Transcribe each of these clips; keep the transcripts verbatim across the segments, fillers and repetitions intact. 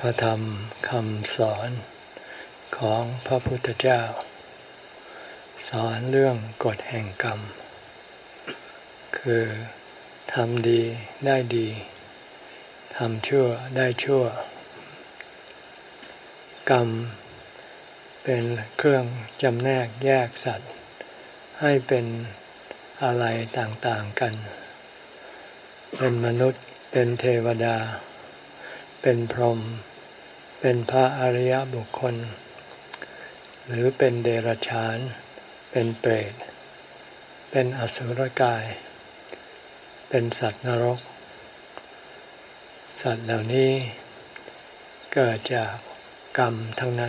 ระธรรมคำสอนของพระพุทธเจ้าสอนเรื่องกฎแห่งกรรมคือทำดีได้ดีทำชั่วได้ชั่วกรรมเป็นเครื่องจำแนกแยกสัตว์ให้เป็นอะไรต่างๆกันเป็นมนุษย์เป็นเทวดาเป็นพรหมเป็นพระอริยบุคคลหรือเป็นเดรัจฉานเป็นเปรตเป็นอสุรกายเป็นสัตว์นรกสัตว์เหล่านี้เกิดจากกรรมทั้งนั้น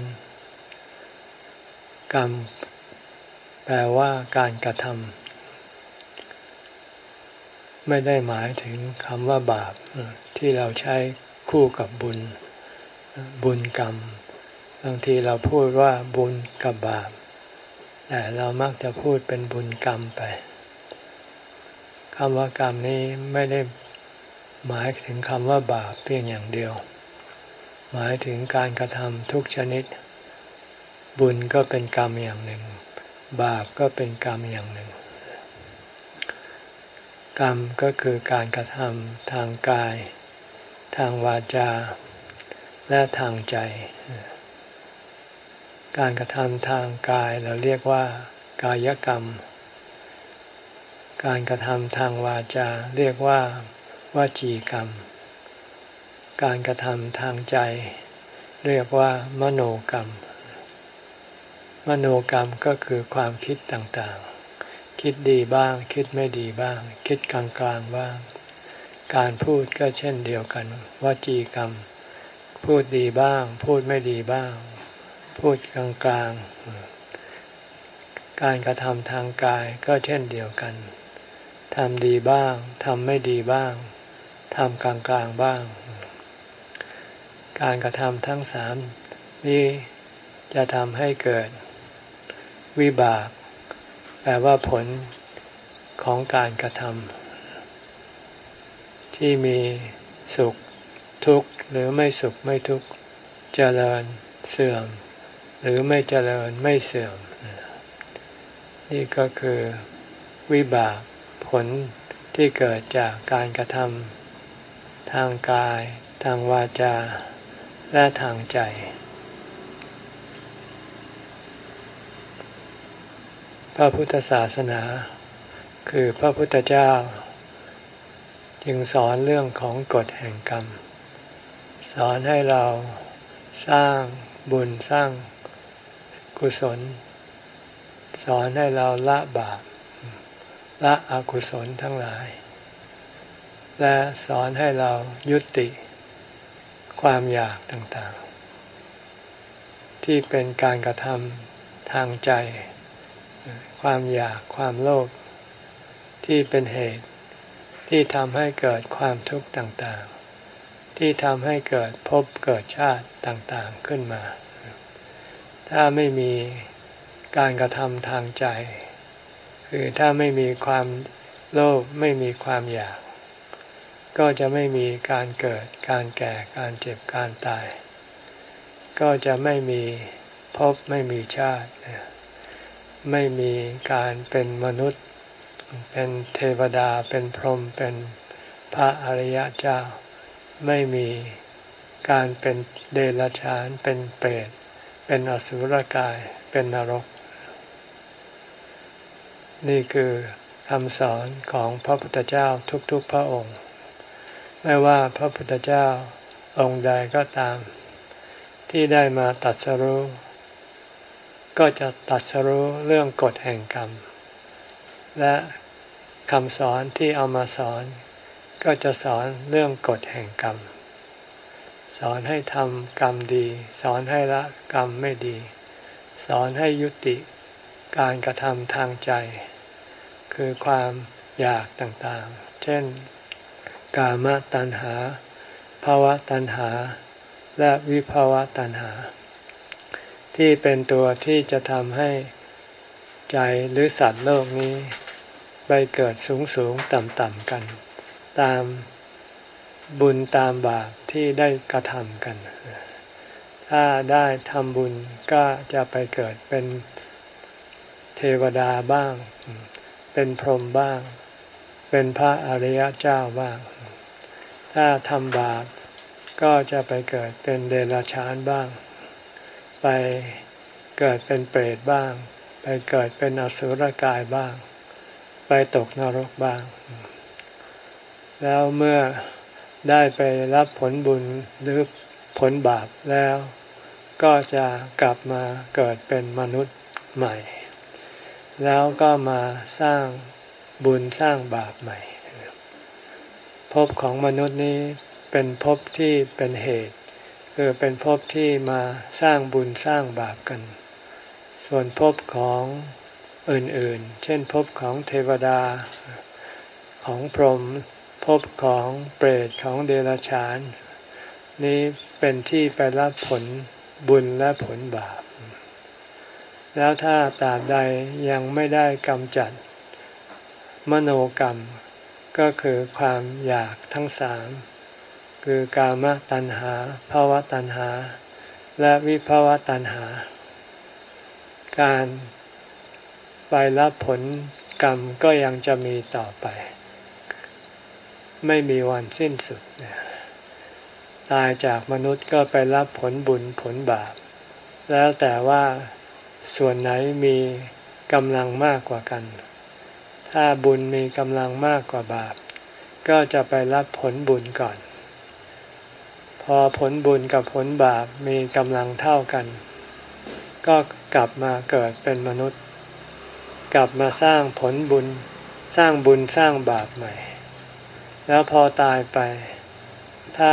กรรมแปลว่าการกระทำไม่ได้หมายถึงคำว่าบาปที่เราใช้คู่กับบุญบุญกรรมบางทีเราพูดว่าบุญกับบาปแต่เรามักจะพูดเป็นบุญกรรมไปคำว่ากรรมนี้ไม่ได้หมายถึงคำว่าบาปเพียงอย่างเดียวหมายถึงการกระทำทุกชนิดบุญก็เป็นกรรมอย่างหนึ่งบาปก็เป็นกรรมอย่างหนึ่งกรรมก็คือการกระทำทางกายทางวาจาและทางใจการกระทำทางกายเราเรียกว่ากายกรรมการกระทำทางวาจาเรียกว่าวจีกรรมการกระทำทางใจเรียกว่ามโนกรรมมโนกรรมก็คือความคิดต่างๆคิดดีบ้างคิดไม่ดีบ้างคิดกลางๆบ้างการพูดก็เช่นเดียวกันวจีกรรมพูดดีบ้างพูดไม่ดีบ้างพูดกลางๆการกระทำทางกายก็เช่นเดียวกันทำดีบ้างทำไม่ดีบ้างทำกลางๆบ้างการกระทำทั้งสามนี้จะทำให้เกิดวิบากแปลว่าผลของการกระทำที่มีสุขทุกข์หรือไม่สุขไม่ทุกข์เจริญเสื่อมหรือไม่เจริญไม่เสื่อมนี่ก็คือวิบากผลที่เกิดจากการกระทำทางกายทางวาจาและทางใจพระพุทธศาสนาคือพระพุทธเจ้าจึงสอนเรื่องของกฎแห่งกรรมสอนให้เราสร้างบุญสร้างกุศลสอนให้เราละบาปละอกุศลทั้งหลายและสอนให้เรายุติความอยากต่างๆที่เป็นการกระทำทางใจความอยากความโลภที่เป็นเหตุที่ทำให้เกิดความทุกข์ต่างๆที่ทำให้เกิดภพเกิดชาติต่างๆขึ้นมาถ้าไม่มีการกระทำทางใจคือถ้าไม่มีความโลภไม่มีความอยากก็จะไม่มีการเกิดการแก่การเจ็บการตายก็จะไม่มีภพไม่มีชาติไม่มีการเป็นมนุษย์เป็นเทวดาเป็นพรหมเป็นพระอริยเจ้าไม่มีการเป็นเดรัจฉานเป็นเปรตเป็นอสุรกายเป็นนรกนี่คือคำสอนของพระพุทธเจ้าทุกๆพระองค์ไม่ว่าพระพุทธเจ้าองค์ใดก็ตามที่ได้มาตรัสรู้ก็จะตรัสรู้เรื่องกฎแห่งกรรมและคำสอนที่เอามาสอนก็จะสอนเรื่องกฎแห่งกรรมสอนให้ทำกรรมดีสอนให้ละกรรมไม่ดีสอนให้ยุติการกระทำทางใจคือความอยากต่างๆเช่นกามตัณหาภวตัณหาและวิภวตัณหาที่เป็นตัวที่จะทำให้ใจหรือสัตว์โลกนี้ไปเกิดสูงสูงต่ำต่ำกันตามบุญตามบาปที่ได้กระทำกันถ้าได้ทำบุญก็จะไปเกิดเป็นเทวดาบ้างเป็นพรหมบ้างเป็นพระอริยเจ้าบ้างถ้าทำบาปก็จะไปเกิดเป็นเดรัจฉานบ้างไปเกิดเป็นเปรตบ้างไปเกิดเป็นอสุรกายบ้างไปตกนรกบ้างแล้วเมื่อได้ไปรับผลบุญหรือผลบาปแล้วก็จะกลับมาเกิดเป็นมนุษย์ใหม่แล้วก็มาสร้างบุญสร้างบาปใหม่ภพของมนุษย์นี้เป็นภพที่เป็นเหตุคือเป็นภพที่มาสร้างบุญสร้างบาปกันส่วนภพของอื่นๆเช่นภพของเทวดาของพรหมภพของเปรตของเดรัจฉานนี้เป็นที่ไปรับผลบุญและผลบาปแล้วถ้าตราบใดยังไม่ได้กำจัดมโนกรรมก็คือความอยากทั้งสามคือกามตัณหาภวตัณหาและวิภวตัณหาการไปรับผลกรรมก็ยังจะมีต่อไปไม่มีวันสิ้นสุดตายจากมนุษย์ก็ไปรับผลบุญผลบาปแล้วแต่ว่าส่วนไหนมีกำลังมากกว่ากันถ้าบุญมีกำลังมากกว่าบาปก็จะไปรับผลบุญก่อนพอผลบุญกับผลบาปมีกำลังเท่ากันก็กลับมาเกิดเป็นมนุษย์กลับมาสร้างผลบุญสร้างบุญสร้างบาปใหม่แล้วพอตายไปถ้า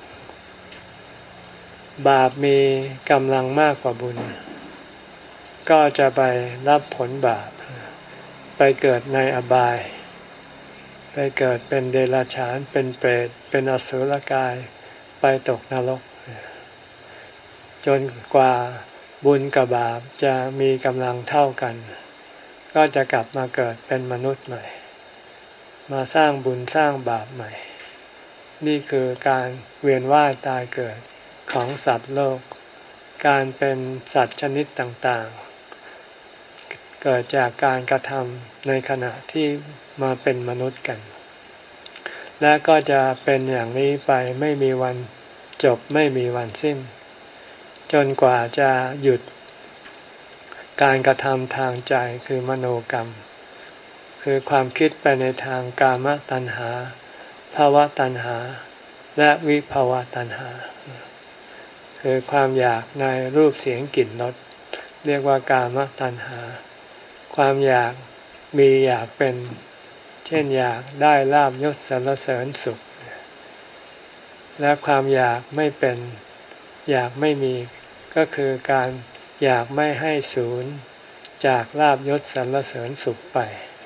บาปมีกำลังมากกว่าบุญก็จะไปรับผลบาปไปเกิดในอบายไปเกิดเป็นเดรัจฉานเป็นเปรตเป็นอสุรกายไปตกนรกจนกว่าบุญกับบาปจะมีกำลังเท่ากันก็จะกลับมาเกิดเป็นมนุษย์ใหม่มาสร้างบุญสร้างบาปใหม่นี่คือการเวียนว่ายตายเกิดของสัตว์โลกการเป็นสัตว์ชนิดต่างๆเกิดจากการกระทำในขณะที่มาเป็นมนุษย์กันและก็จะเป็นอย่างนี้ไปไม่มีวันจบไม่มีวันสิ้นจนกว่าจะหยุดการกระทำทางใจคือมโนกรรมคือความคิดไปในทางกามตัณหาภวตัณหาและวิภวตัณหาคือความอยากในรูปเสียงกลิ่นรสเรียกว่ากามตัณหาความอยากมีอยากเป็นเช่นอยากได้ลาภยศสรรเสริญสุขและความอยากไม่เป็นอยากไม่มีก็คือการอยากไม่ให้สูญจากลาภยศสรรเสริญสุขไป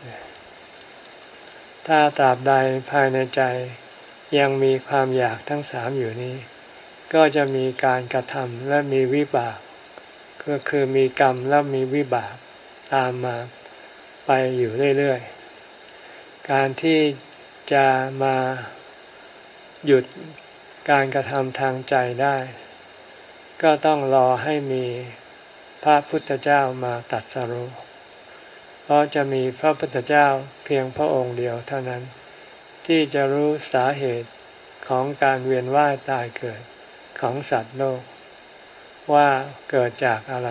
ถ้าตราบใดภายในใจยังมีความอยากทั้งสามอยู่นี้ก็จะมีการกระทำและมีวิบากก็คือมีกรรมและมีวิบากตามมาไปอยู่เรื่อยๆการที่จะมาหยุดการกระทำทางใจได้ก็ต้องรอให้มีพระพุทธเจ้ามาตรัสรู้เพราะจะมีพระพุทธเจ้าเพียงพระองค์เดียวเท่านั้นที่จะรู้สาเหตุของการเวียนว่ายตายเกิดของสัตว์โลกว่าเกิดจากอะไร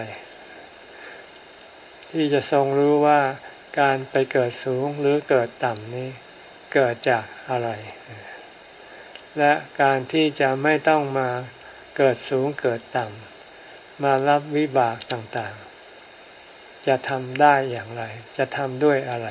ที่จะทรงรู้ว่าการไปเกิดสูงหรือเกิดต่ำนี้เกิดจากอะไรและการที่จะไม่ต้องมาเกิดสูงเกิดต่ำมารับวิบากต่างๆจะทำได้อย่างไรจะทำด้วยอะไร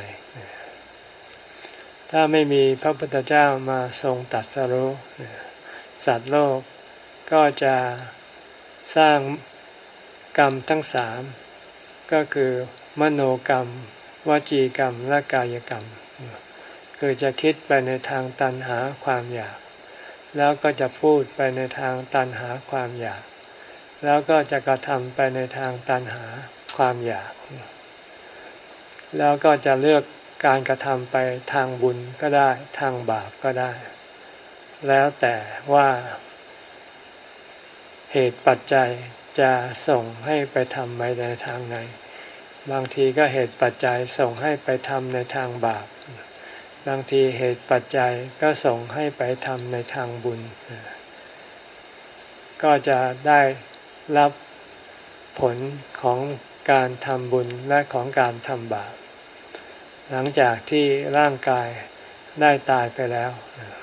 ถ้าไม่มีพระพุทธเจ้ามาทรงตรัสรู้สัตว์โลกก็จะสร้างกรรมทั้งสามก็คือมโนกรรมวจีกรรมและกายกรรมคือจะคิดไปในทางตัณหาความอยากแล้วก็จะพูดไปในทางตัณหาความอยากแล้วก็จะกระทำไปในทางตัณหาความอยากแล้วก็จะเลือกการกระทำไปทางบุญก็ได้ทางบาปก็ได้แล้วแต่ว่าเหตุปัจจัยจะส่งให้ไปทำไปในทางไหนบางทีก็เหตุปัจจัยส่งให้ไปทำในทางบาปบางทีเหตุปัจจัยก็ส่งให้ไปทำในทางบุญก็จะได้รับผลของการทำบุญและของการทำบาปหลังจากที่ร่างกายได้ตายไปแล้ว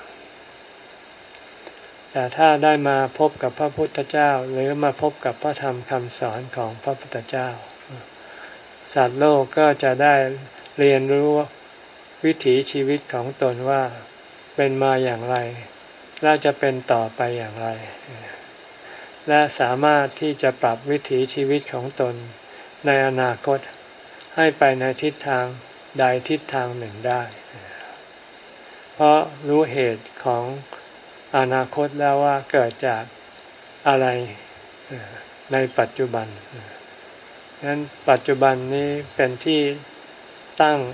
แต่ถ้าได้มาพบกับพระพุทธเจ้าหรือมาพบกับพระธรรมคำสอนของพระพุทธเจ้าสัตว์โลกก็จะได้เรียนรู้วิถีชีวิตของตนว่าเป็นมาอย่างไรและจะเป็นต่อไปอย่างไรและสามารถที่จะปรับวิถีชีวิตของตนในอนาคตให้ไปในทิศทางใดทิศทางหนึ่งได้เพราะรู้เหตุของอนาคตแล้วว่าเกิดจากอะไรในปัจจุบันฉะนั้นปัจจุบันนี้เป็นที่ตั้ง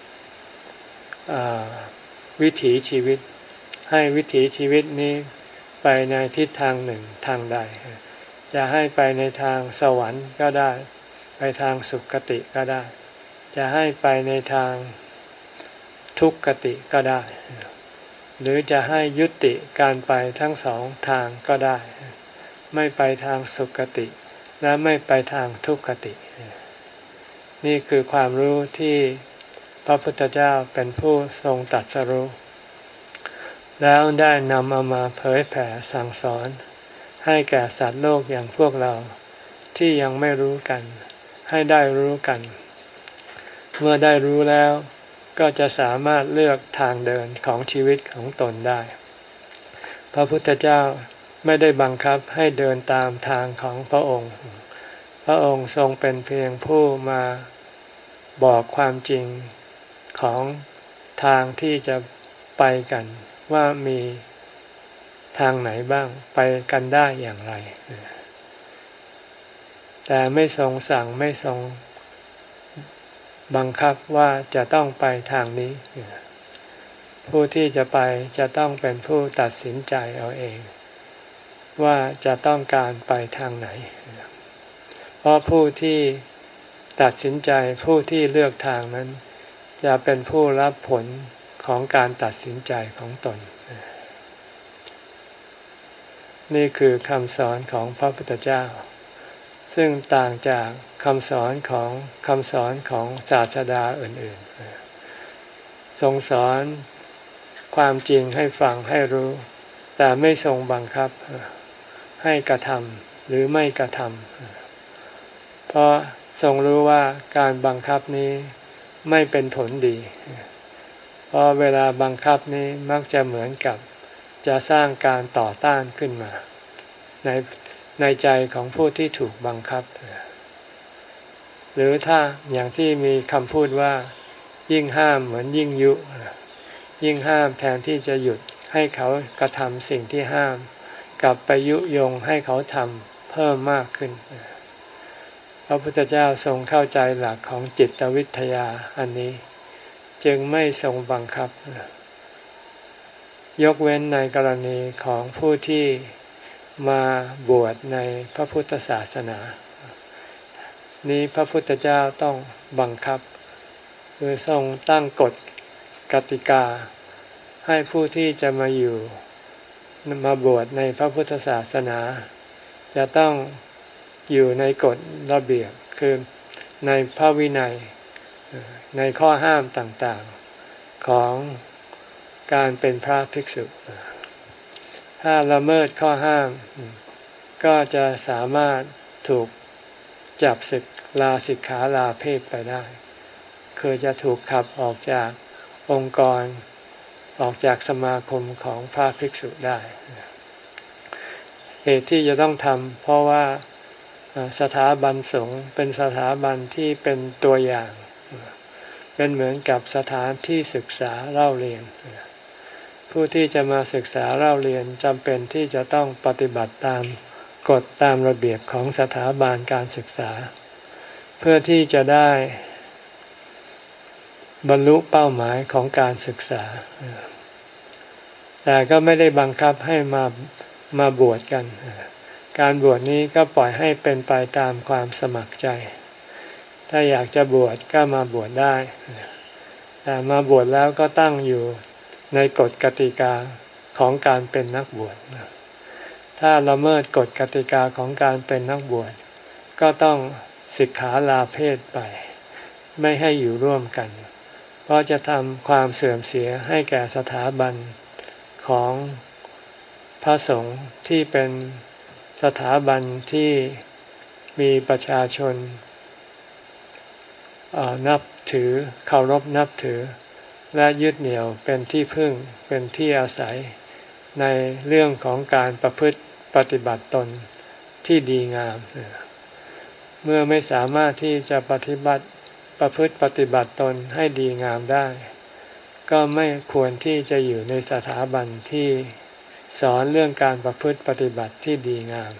วิถีชีวิตให้วิถีชีวิตนี้ไปในทิศทางหนึ่งทางใดจะให้ไปในทางสวรรค์ก็ได้ไปทางสุคติก็ได้จะให้ไปในทางทุกขติก็ได้หรือจะให้ยุติการไปทั้งสองทางก็ได้ไม่ไปทางสุคติและไม่ไปทางทุกขตินี่คือความรู้ที่พระพุทธเจ้าเป็นผู้ทรงตรัสรู้แล้วได้นำเอามาเผยแผ่สั่งสอนให้แก่สัตว์โลกอย่างพวกเราที่ยังไม่รู้กันให้ได้รู้กันเมื่อได้รู้แล้วก็จะสามารถเลือกทางเดินของชีวิตของตนได้พระพุทธเจ้าไม่ได้บังคับให้เดินตามทางของพระองค์พระองค์ทรงเป็นเพียงผู้มาบอกความจริงของทางที่จะไปกันว่ามีทางไหนบ้างไปกันได้อย่างไรแต่ไม่ทรงสั่งไม่ทรงบังคับว่าจะต้องไปทางนี้ผู้ที่จะไปจะต้องเป็นผู้ตัดสินใจเอาเองว่าจะต้องการไปทางไหนเพราะผู้ที่ตัดสินใจผู้ที่เลือกทางนั้นจะเป็นผู้รับผลของการตัดสินใจของตนนี่คือคำสอนของพระพุทธเจ้าซึ่งต่างจากคำสอนของคำสอนของศาสดาอื่นๆทรงสอนความจริงให้ฟังให้รู้แต่ไม่ทรงบังคับให้กระทำหรือไม่กระทำเพราะทรงรู้ว่าการบังคับนี้ไม่เป็นผลดีเพราะเวลาบังคับนี้มักจะเหมือนกับจะสร้างการต่อต้านขึ้นมาในในใจของผู้ที่ถูกบังคับหรือถ้าอย่างที่มีคำพูดว่ายิ่งห้ามเหมือนยิ่งยุยิ่งห้ามแทนที่จะหยุดให้เขากระทำสิ่งที่ห้ามกลับไปยุยงให้เขาทำเพิ่มมากขึ้นพระพุทธเจ้าทรงเข้าใจหลักของจิตวิทยาอันนี้จึงไม่ทรงบังคับยกเว้นในกรณีของผู้ที่มาบวชในพระพุทธศาสนานี้พระพุทธเจ้าต้องบังคับคือทรงตั้งกฎกติกาให้ผู้ที่จะมาอยู่มาบวชในพระพุทธศาสนาจะต้องอยู่ในกฎระเบียบคือในพระวินัยในข้อห้ามต่างๆของการเป็นพระภิกษุถ้าละเมิดข้อห้ามก็จะสามารถถูกจับศึกลาสิกขาลาเพศไปได้คือจะถูกขับออกจากองค์กรออกจากสมาคมของพระภิกษุได้เหตุที่จะต้องทำเพราะว่าสถาบันสงฆ์เป็นสถาบันที่เป็นตัวอย่างเป็นเหมือนกับสถานที่ศึกษาเล่าเรียนผู้ที่จะมาศึกษาเล่าเรียนจำเป็นที่จะต้องปฏิบัติตามกฎตามระเบียบของสถาบันการศึกษาเพื่อที่จะได้บรรลุเป้าหมายของการศึกษาแต่ก็ไม่ได้บังคับให้มามาบวชกันการบวชนี้ก็ปล่อยให้เป็นไปตามความสมัครใจถ้าอยากจะบวชก็มาบวชได้แต่มาบวชแล้วก็ตั้งอยู่ในกฎกติกาของการเป็นนักบวชถ้าละเมิดกฎกติกาของการเป็นนักบวชก็ต้องสิกขาลาเพศไปไม่ให้อยู่ร่วมกันเพราะจะทำความเสื่อมเสียให้แก่สถาบันของพระสงฆ์ที่เป็นสถาบันที่มีประชาชนนับถือเคารพนับถือและยึดเหนี่ยวเป็นที่พึ่งเป็นที่อาศัยในเรื่องของการประพฤติปฏิบัติตนที่ดีงามเมื่อไม่สามารถที่จะปฏิบัติประพฤติปฏิบัติตนให้ดีงามได้ก็ไม่ควรที่จะอยู่ในสถาบันที่สอนเรื่องการประพฤติปฏิบัติที่ดีงาม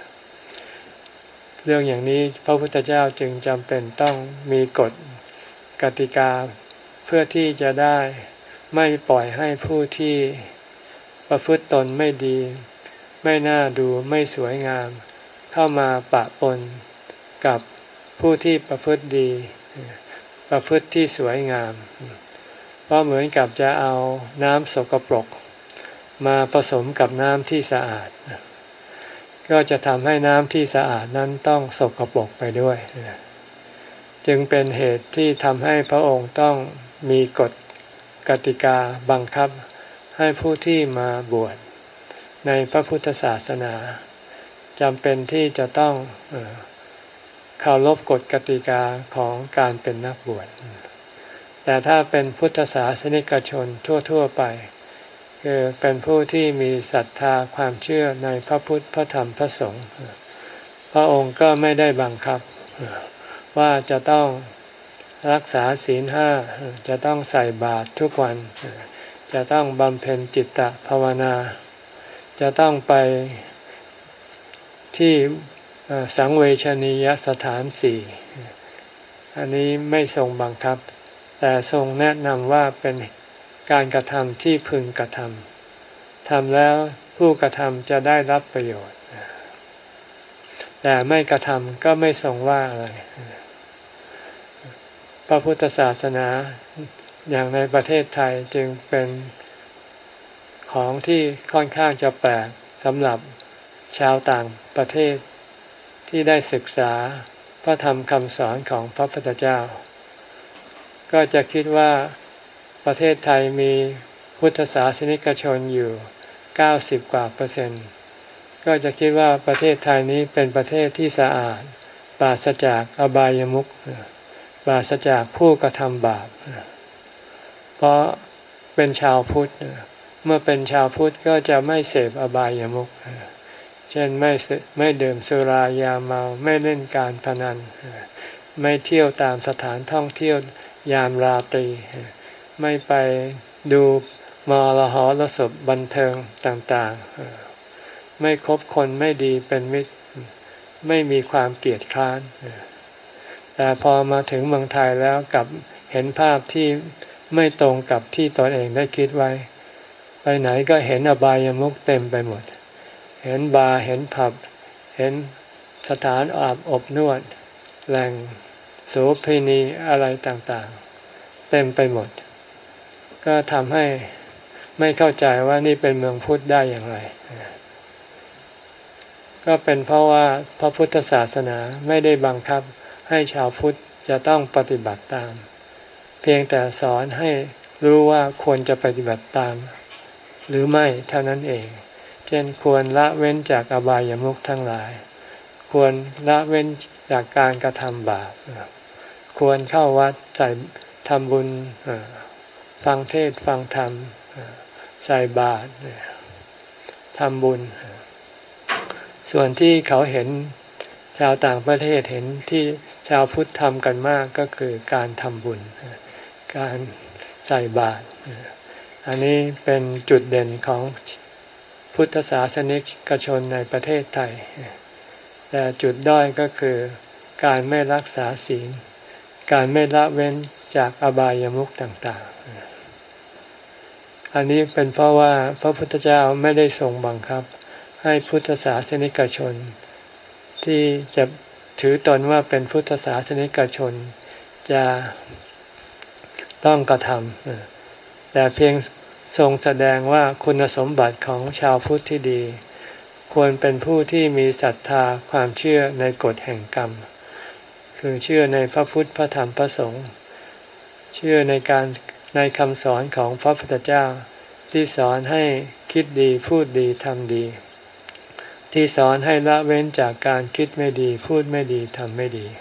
เรื่องอย่างนี้พระพุทธเจ้าจึงจำเป็นต้องมีกฎกติกาเพื่อที่จะได้ไม่ปล่อยให้ผู้ที่ประพฤติตนไม่ดีไม่น่าดูไม่สวยงามเข้ามาปะปนกับผู้ที่ประพฤติดีประพฤติที่สวยงามเพราะเหมือนกับจะเอาน้ำสกปรกมาผสมกับน้ำที่สะอาดก็จะทำให้น้ำที่สะอาดนั้นต้องสกปรกไปด้วยจึงเป็นเหตุที่ทำให้พระองค์ต้องมีกฎกติกาบังคับให้ผู้ที่มาบวชในพระพุทธศาสนาจำเป็นที่จะต้องเคารพกฎกติกาของการเป็นนักบวชแต่ถ้าเป็นพุทธศาสนิกชนทั่วๆไปคือเป็นผู้ที่มีศรัทธาความเชื่อในพระพุทธพระธรรมพระสงฆ์พระองค์ก็ไม่ได้บังคับว่าจะต้องรักษาศีลห้าจะต้องใส่บาตรทุกวันจะต้องบำเพ็ญจิตตภาวนาจะต้องไปที่สังเวชนียสถานสี่อันนี้ไม่ทรงบังคับแต่ทรงแนะนำว่าเป็นการกระทำที่พึงกระทำทำแล้วผู้กระทำจะได้รับประโยชน์แต่ไม่กระทำก็ไม่ทรงว่าอะไรพระพุทธศาสนาอย่างในประเทศไทยจึงเป็นของที่ค่อนข้างจะแปลกสำหรับชาวต่างประเทศที่ได้ศึกษาพระธรรมคำสอนของพระพุทธเจ้าก็จะคิดว่าประเทศไทยมีพุทธศาสนิกชนอยู่เก้าสิบกว่าเปอร์เซ็นต์ก็จะคิดว่าประเทศไทยนี้เป็นประเทศที่สะอาดปราศจากอบายมุขปราศจากผู้กระทำบาปเพราะเป็นชาวพุทธเมื่อเป็นชาวพุทธก็จะไม่เสพอบายมุขเช่นไม่ไม่ดื่มสุรายาเมาไม่เล่นการพนันไม่เที่ยวตามสถานท่องเที่ยวยามราตรีไม่ไปดูมรหรสพบันเทิงต่างๆไม่คบคนไม่ดีเป็นมิตรไม่มีความเกลียดคร้านแต่พอมาถึงเมืองไทยแล้วกลับเห็นภาพที่ไม่ตรงกับที่ตนเองได้คิดไว้ไปไหนก็เห็นอบายมุขเต็มไปหมดเห็นบาร์เห็นผับเห็นสถานอาบอบนวดแหล่งโสเภณีอะไรต่างๆเต็มไปหมดก็ทำให้ไม่เข้าใจว่านี่เป็นเมืองพุทธได้อย่างไรก็เป็นเพราะว่าพระพุทธศาสนาไม่ได้บังคับให้ชาวพุทธจะต้องปฏิบัติตามเพียงแต่สอนให้รู้ว่าควรจะปฏิบัติตามหรือไม่เท่านั้นเองเช่นควรละเว้นจากอบายามุขทั้งหลายควรละเว้นจากการกระทำบาปควรเข้าวัดใส่ทำบุญฟังเทศน์ฟังธรรมใส่บาตรทำบุญส่วนที่เขาเห็นชาวต่างประเทศเห็นที่ชาวพุทธทำกันมากก็คือการทำบุญการใส่บาตรอันนี้เป็นจุดเด่นของพุทธศาสนิกชนในประเทศไทยแต่จุดด้อยก็คือการไม่รักษาศีลการไม่ละเว้นจากอบายามุขต่างๆอันนี้เป็นเพราะว่าพระพุทธเจ้าไม่ได้ทรงบังคับให้พุทธศาสนิกชนที่จะถือตนว่าเป็นพุทธศาสนิกชนจะต้องกระทำแต่เพียงทรงแสดงว่าคุณสมบัติของชาวพุทธที่ดีควรเป็นผู้ที่มีศรัทธาความเชื่อในกฎแห่งกรรมคือเชื่อในพระพุทธพระธรรมพระสงฆ์เชื่อในการในคำสอนของพระพุทธเจ้าที่สอนให้คิดดีพูดดีทำดีที่สอนให้ละเว้นจากการคิดไม่ดีพูดไม่ดีทำไม่ดี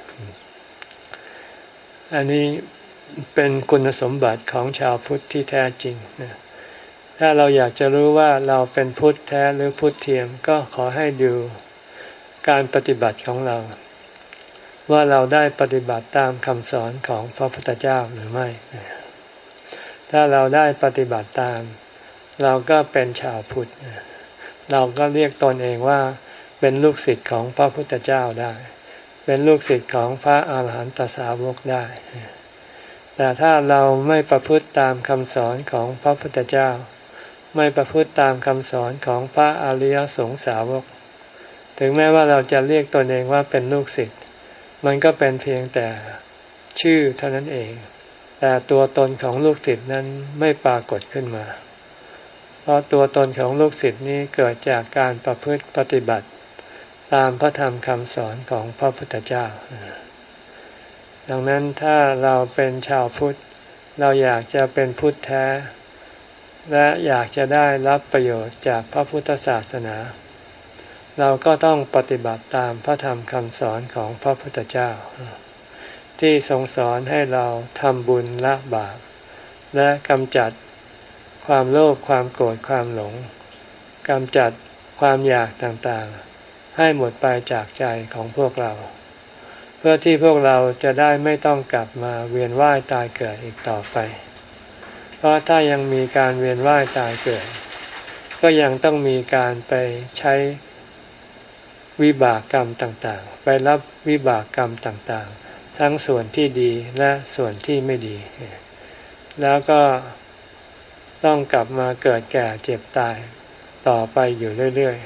อันนี้เป็นคุณสมบัติของชาวพุทธที่แท้จริงถ้าเราอยากจะรู้ว่าเราเป็นพุทธแท้หรือพุทธเทียมก็ขอให้ดูการปฏิบัติของเราว่าเราได้ปฏิบัติตามคำสอนของพระพุทธเจ้าหรือไม่ถ้าเราได้ปฏิบัติตามเราก็เป็นชาวพุทธเราก็เรียกตนเองว่าเป็นลูกศิษย์ของพระพุทธเจ้าได้เป็นลูกศิษย์ของพระอาหารหันตสาวกได้แต่ถ้าเราไม่ประพฤติตามคำสอนของพระพุทธเจ้าไม่ประพฤติตามคำสอนของพระอริยสงสาวกถึงแม้ว่าเราจะเรียกตนเองว่าเป็นลูกศิษย์มันก็เป็นเพียงแต่ชื่อเท่านั้นเองแต่ตัวตนของลูกศิษย์นั้นไม่ปรากฏขึ้นมาเพราะตัวตนของลูกศิษย์นี้เกิดจากการประพฤติปฏิบัติตามพระธรรมคำสอนของพระพุทธเจ้าดังนั้นถ้าเราเป็นชาวพุทธเราอยากจะเป็นพุทธแท้และอยากจะได้รับประโยชน์จากพระพุทธศาสนาเราก็ต้องปฏิบัติตามพระธรรมคำสอนของพระพุทธเจ้าที่ทรงสอนให้เราทำบุญละบาปและกำจัดความโลภความโกรธความหลงกำจัดความอยากต่างๆให้หมดไปจากใจของพวกเราเพื่อที่พวกเราจะได้ไม่ต้องกลับมาเวียนว่ายตายเกิดอีกต่อไปเพราะถ้ายังมีการเวียนว่ายตายเกิดก็ยังต้องมีการไปใช้วิบากกรรมต่างๆไปรับวิบากกรรมต่างๆทั้งส่วนที่ดีและส่วนที่ไม่ดีแล้วก็ต้องกลับมาเกิดแก่เจ็บตายต่อไปอยู่เรื่อย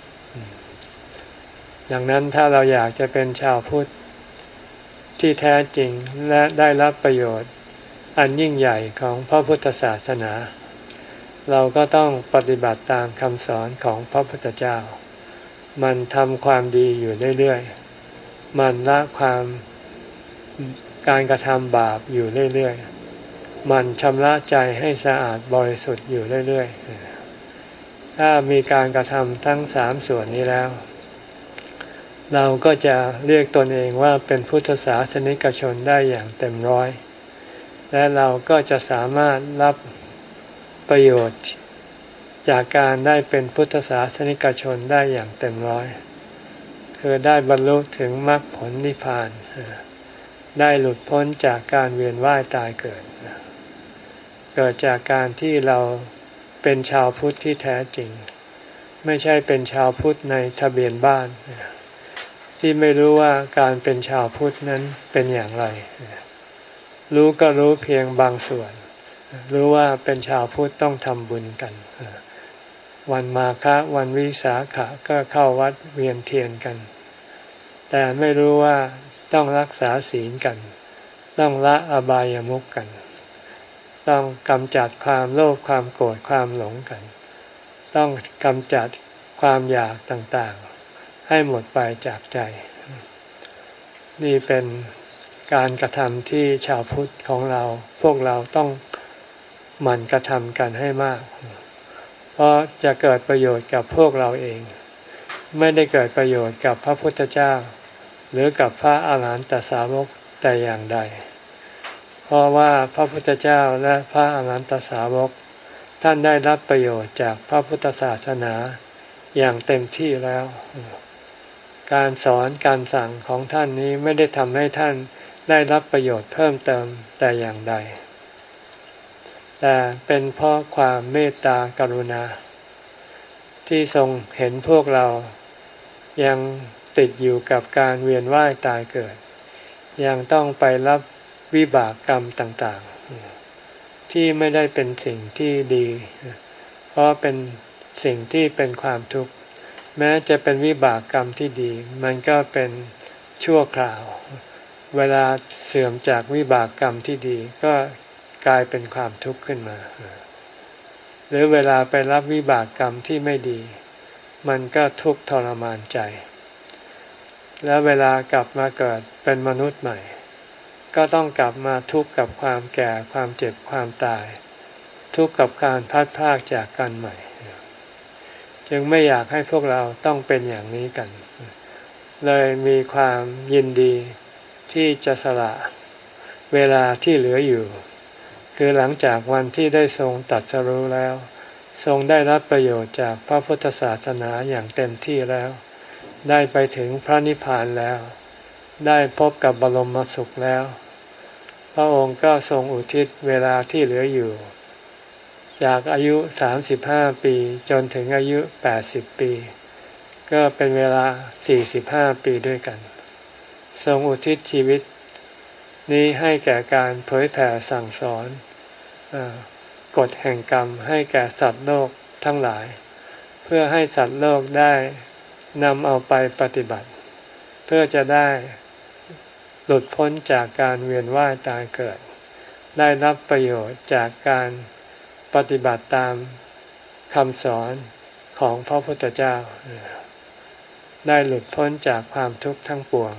ๆดังนั้นถ้าเราอยากจะเป็นชาวพุทธที่แท้จริงและได้รับประโยชน์อันยิ่งใหญ่ของพระพุทธศาสนาเราก็ต้องปฏิบัติตามคำสอนของพระพุทธเจ้ามันทำความดีอยู่เรื่อยๆมันละความการกระทำบาปอยู่เรื่อยๆมันชำระใจให้สะอาดบริสุทธิ์อยู่เรื่อยๆถ้ามีการกระทำทั้งสามส่วนนี้แล้วเราก็จะเรียกตนเองว่าเป็นพุทธศาสนิกชนได้อย่างเต็มร้อยและเราก็จะสามารถรับประโยชน์จากการได้เป็นพุทธศาสนิกชนได้อย่างเต็มร้อยคือได้บรรลุถึงมรรคผลนิพพานได้หลุดพ้นจากการเวียนว่ายตายเกิดเกิดจากการที่เราเป็นชาวพุทธที่แท้จริงไม่ใช่เป็นชาวพุทธในทะเบียนบ้านที่ไม่รู้ว่าการเป็นชาวพุทธนั้นเป็นอย่างไรรู้ก็รู้เพียงบางส่วนรู้ว่าเป็นชาวพุทธต้องทำบุญกันวันมาฆะวันวิสาขะก็เข้าวัดเวียนเทียนกันแต่ไม่รู้ว่าต้องรักษาศีลกันต้องละอบายามุขกันต้องกำจัดความโลภความโกรธความหลงกันต้องกำจัดความอยากต่างๆให้หมดไปจากใจนี่เป็นการกระทำที่ชาวพุทธของเราพวกเราต้องหมั่นกระทำกันให้มากเพราะจะเกิดประโยชน์กับพวกเราเองไม่ได้เกิดประโยชน์กับพระพุทธเจ้าหรือกับพระอาหารหันตสาวกแต่อย่างใดเพราะว่าพระพุทธเจ้าและพระอาหารหันตสาวกท่านได้รับประโยชน์จากพระพุทธศาสนาอย่างเต็มที่แล้วการสอนการสั่งของท่านนี้ไม่ได้ทำให้ท่านได้รับประโยชน์เพิ่มเติมแต่อย่างใดแต่เป็นเพราะความเมตตากรุณาที่ทรงเห็นพวกเรายังติดอยู่กับการเวียนว่ายตายเกิดยังต้องไปรับวิบากกรรมต่างๆที่ไม่ได้เป็นสิ่งที่ดีเพราะเป็นสิ่งที่เป็นความทุกข์แม้จะเป็นวิบากกรรมที่ดีมันก็เป็นชั่วคราวเวลาเสื่อมจากวิบากกรรมที่ดีก็กลายเป็นความทุกข์ขึ้นมาหรือเวลาไปรับวิบากกรรมที่ไม่ดีมันก็ทุกข์ทรมานใจแล้วเวลากลับมาเกิดเป็นมนุษย์ใหม่ก็ต้องกลับมาทุกข์กับความแก่ความเจ็บความตายทุกข์กับการพัดพรากจากกันใหม่จึงไม่อยากให้พวกเราต้องเป็นอย่างนี้กันเลยมีความยินดีที่จะสละเวลาที่เหลืออยู่คือหลังจากวันที่ได้ทรงตรัสรู้แล้วทรงได้รับประโยชน์จากพระพุทธศาสนาอย่างเต็มที่แล้วได้ไปถึงพระนิพพานแล้วได้พบกับบรมสุขแล้วพระองค์ก็ทรงอุทิศเวลาที่เหลืออยู่จากอายุสามสิบห้าปีจนถึงอายุแปดสิบปีก็เป็นเวลาสี่สิบห้าปีด้วยกันทรงอุทิศชีวิตนี้ให้แก่การเผยแผ่สั่งสอนกฎแห่งกรรมให้แก่สัตว์โลกทั้งหลายเพื่อให้สัตว์โลกได้นำเอาไปปฏิบัติเพื่อจะได้หลุดพ้นจากการเวียนว่ายตายเกิดได้รับประโยชน์จากการปฏิบัติตามคำสอนของพระพุทธเจ้าได้หลุดพ้นจากความทุกข์ทั้งปวง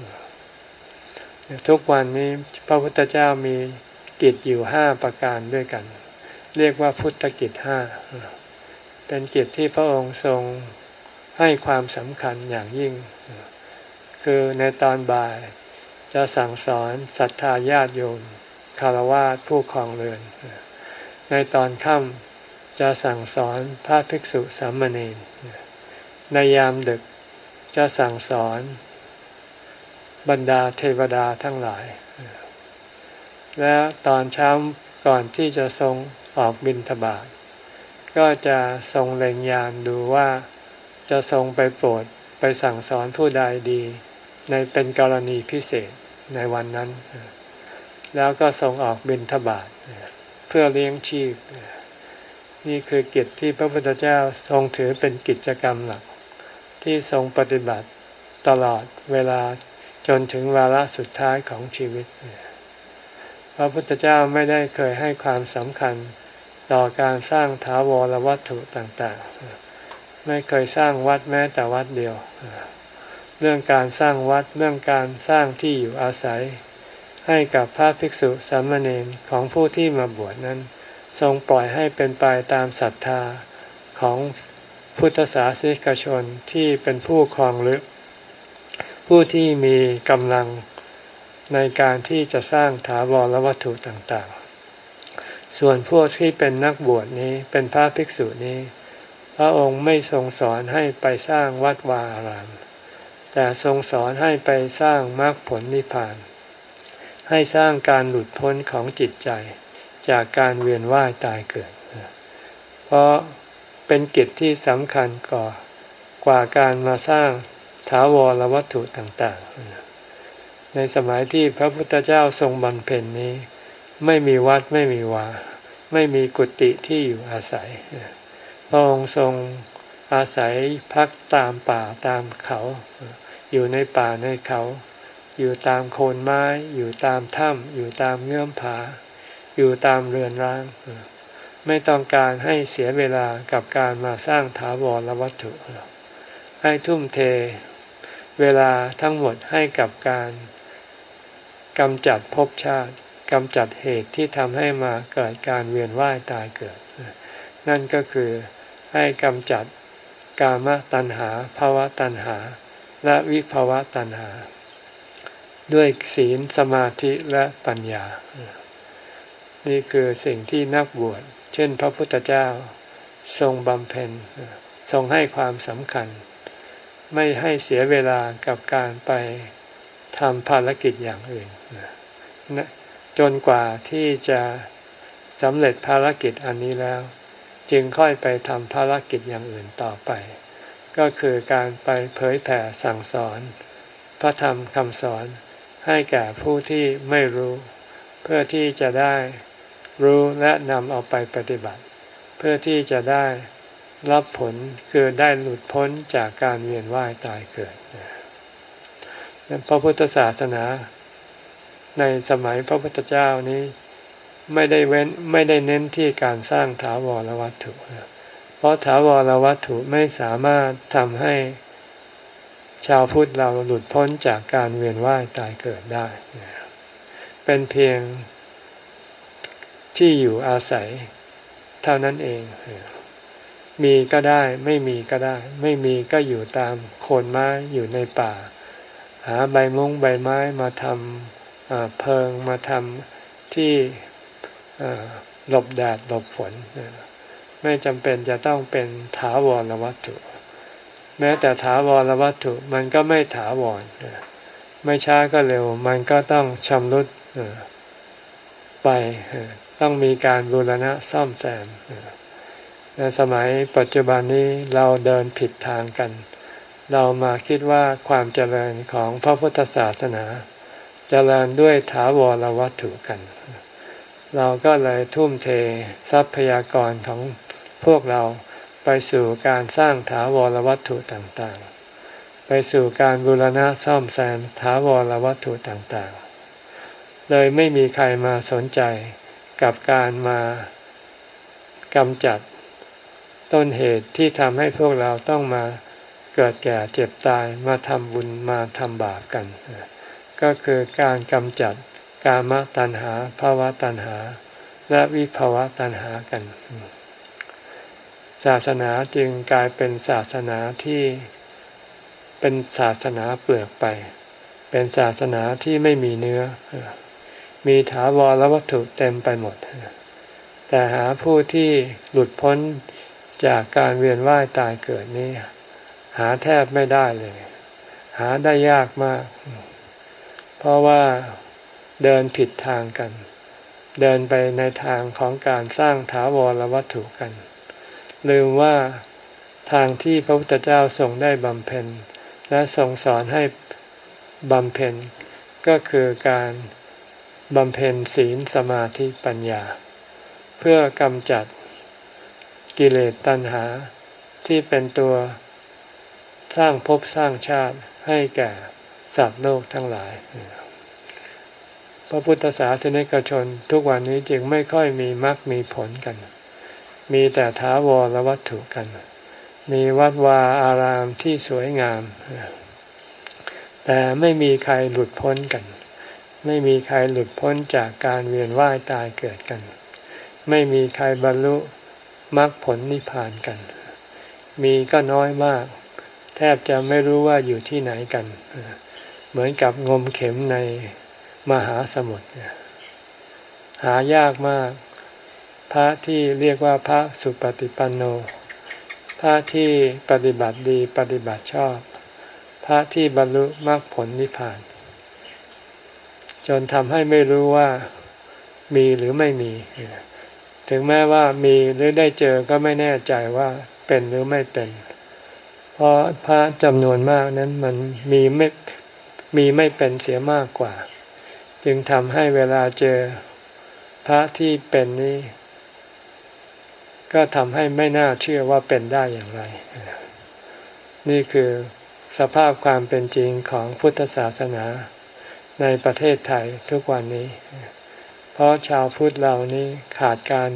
ทุกวันนี้พระพุทธเจ้ามีกิจอยู่ห้าประการด้วยกันเรียกว่าพุทธกิจห้าเป็นกิจที่พระองค์ทรงให้ความสำคัญอย่างยิ่งคือในตอนบ่ายจะสั่งสอนศรัทธาญาติโยมฆราวาสผู้ครองเรือนในตอนค่ำจะสั่งสอนพระภิกษุสามเณรในยามดึกจะสั่งสอนบรรดาเทวดาทั้งหลายและตอนเช้าก่อนที่จะทรงออกบิณฑบาตก็จะทรงเล็งยานดูว่าจะทรงไปโปรดไปสั่งสอนผู้ใดดีในเป็นกรณีพิเศษในวันนั้นแล้วก็ทรงออกบิณฑบาตเพื่อเลี้ยงชีพนี่คือกิจที่พระพุทธเจ้าทรงถือเป็นกิจกรรมหลักที่ทรงปฏิบัติตลอดเวลาจนถึงวาระสุดท้ายของชีวิตพระพุทธเจ้าไม่ได้เคยให้ความสำคัญต่อการสร้างถาวรวัตถุต่างๆไม่เคยสร้างวัดแม้แต่วัดเดียวเรื่องการสร้างวัดเรื่องการสร้างที่อยู่อาศัยให้กับพระภิกษุสามเณรของผู้ที่มาบวชนั้นทรงปล่อยให้เป็นไปตามศรัทธาของพุทธศาสนิกชนที่เป็นผู้ครองเรือนผู้ที่มีกำลังในการที่จะสร้างถาวรวัตถุต่างๆส่วนพวกที่เป็นนักบวชนี้เป็นพระภิกษุนี้พระองค์ไม่ทรงสอนให้ไปสร้างวัดวาอารามแต่ทรงสอนให้ไปสร้างมรรคผลนิพพานให้สร้างการหลุดพ้นของจิตใจจากการเวียนว่ายตายเกิดเพราะเป็นกิจที่สำคัญกว่ากว่าการมาสร้างถาวรวัตถุต่างๆในสมัยที่พระพุทธเจ้าทรงบำเพ็ญนี้ไม่มีวัดไม่มีวาไม่มีกุฏิที่อยู่อาศัยพระองค์ทรงอาศัยพักตามป่าตามเขาอยู่ในป่าในเขาอยู่ตามโคนไม้อยู่ตามถ้ำอยู่ตามเงื่อมผาอยู่ตามเรือนร้างไม่ต้องการให้เสียเวลากับการมาสร้างถาวรวัตถุให้ทุ่มเทเวลาทั้งหมดให้กับการกำจัดภพชาติกำจัดเหตุที่ทำให้มาเกิดการเวียนว่ายตายเกิดนั่นก็คือให้กำจัดกามตัณหาภวตัณหาและวิภวตัณหาด้วยศีลสมาธิและปัญญานี่คือสิ่งที่นักบวชเช่นพระพุทธเจ้าทรงบำเพ็ญทรงให้ความสำคัญไม่ให้เสียเวลากับการไปทำภารกิจอย่างอื่นจนกว่าที่จะสำเร็จภารกิจอันนี้แล้วจึงค่อยไปทำภารกิจอย่างอื่นต่อไปก็คือการไปเผยแผ่สั่งสอนพระธรรมคำสอนให้แก่ผู้ที่ไม่รู้เพื่อที่จะได้รู้และนำเอาไปปฏิบัติเพื่อที่จะได้รับผลคือได้หลุดพ้นจากการเวียนว่ายตายเกิดพระพุทธศาสนาในสมัยพระพุทธเจ้านี้ไม่ได้เว้นไม่ได้เน้นที่การสร้างถาวรวัตถุเพราะถาวรวัตถุไม่สามารถทำให้ชาวพุทธเราหลุดพ้นจากการเวียนว่ายตายเกิดได้เป็นเพียงที่อยู่อาศัยเท่านั้นเองมีก็ได้ไม่มีก็ได้ไม่มีก็อยู่ตามโคนไม้อยู่ในป่าหาใบมงใบไม้มาทำเพิงมาทำที่หลบแดดหลบฝนไม่จำเป็นจะต้องเป็นถาวรวัตถุแม้แต่ถาวรวัตถุมันก็ไม่ถาวรไม่ช้าก็เร็วมันก็ต้องชำรุดไปต้องมีการบูรณะซ่อมแซมในสมัยปัจจุบันนี้เราเดินผิดทางกันเรามาคิดว่าความเจริญของพระพุทธศาสนาเจริญด้วยถาวรวัตถุกันเราก็เลยทุ่มเททรัพยากรของพวกเราไปสู่การสร้างถาวรวัตถุต่างๆไปสู่การบูรณะซ่อมแซมถาวรวัตถุต่างๆเลยไม่มีใครมาสนใจกับการมากำจัดต้นเหตุที่ทำให้พวกเราต้องมาเกิดแก่เจ็บตายมาทำบุญมาทำบาปกันก็คือการกำจัดกามตัณหาภวตัณหาและวิภวตัณหากันศาสนาจึงกลายเป็นศาสนาที่เป็นศาสนาเปลือกไปเป็นศาสนาที่ไม่มีเนื้อมีถาวรวัตถุเต็มไปหมดแต่หาผู้ที่หลุดพ้นจากการเวียนว่ายตายเกิดนี้หาแทบไม่ได้เลยหาได้ยากมากเพราะว่าเดินผิดทางกันเดินไปในทางของการสร้างถาวรวัตถุกันลืมว่าทางที่พระพุทธเจ้าทรงได้บำเพ็ญและทรงสอนให้บำเพ็ญก็คือการบำเพ็ญศีลสมาธิปัญญาเพื่อกำจัดกิเลสตัณหาที่เป็นตัวสร้างภพสร้างชาติให้แก่สัตว์โลกทั้งหลายพระพุทธศาสนิกชนทุกวันนี้จึงไม่ค่อยมีมรรคมีผลกันมีแต่ถาวรวัตถุกันมีวัดวาอารามที่สวยงามแต่ไม่มีใครหลุดพ้นกันไม่มีใครหลุดพ้นจากการเวียนว่ายตายเกิดกันไม่มีใครบรรลุมรรคผลนิพพานกันมีก็น้อยมากแทบจะไม่รู้ว่าอยู่ที่ไหนกันเหมือนกับงมเข็มในมหาสมุทรหายากมากพระที่เรียกว่าพระสุปฏิปันโนพระที่ปฏิบัติดีปฏิบัติชอบพระที่บรรลุมรรคผลนิพพานจนทำให้ไม่รู้ว่ามีหรือไม่มีถึงแม้ว่ามีหรือได้เจอก็ไม่แน่ใจว่าเป็นหรือไม่เป็นเพราะพระจำนวนมากนั้นมันมีไม่มีไม่เป็นเสียมากกว่าจึงทำให้เวลาเจอพระที่เป็นนี้ก็ทำให้ไม่น่าเชื่อว่าเป็นได้อย่างไรนี่คือสภาพความเป็นจริงของพุทธศาสนาในประเทศไทยทุกวันนี้เพราะชาวพุทธเรานี้ขาดการ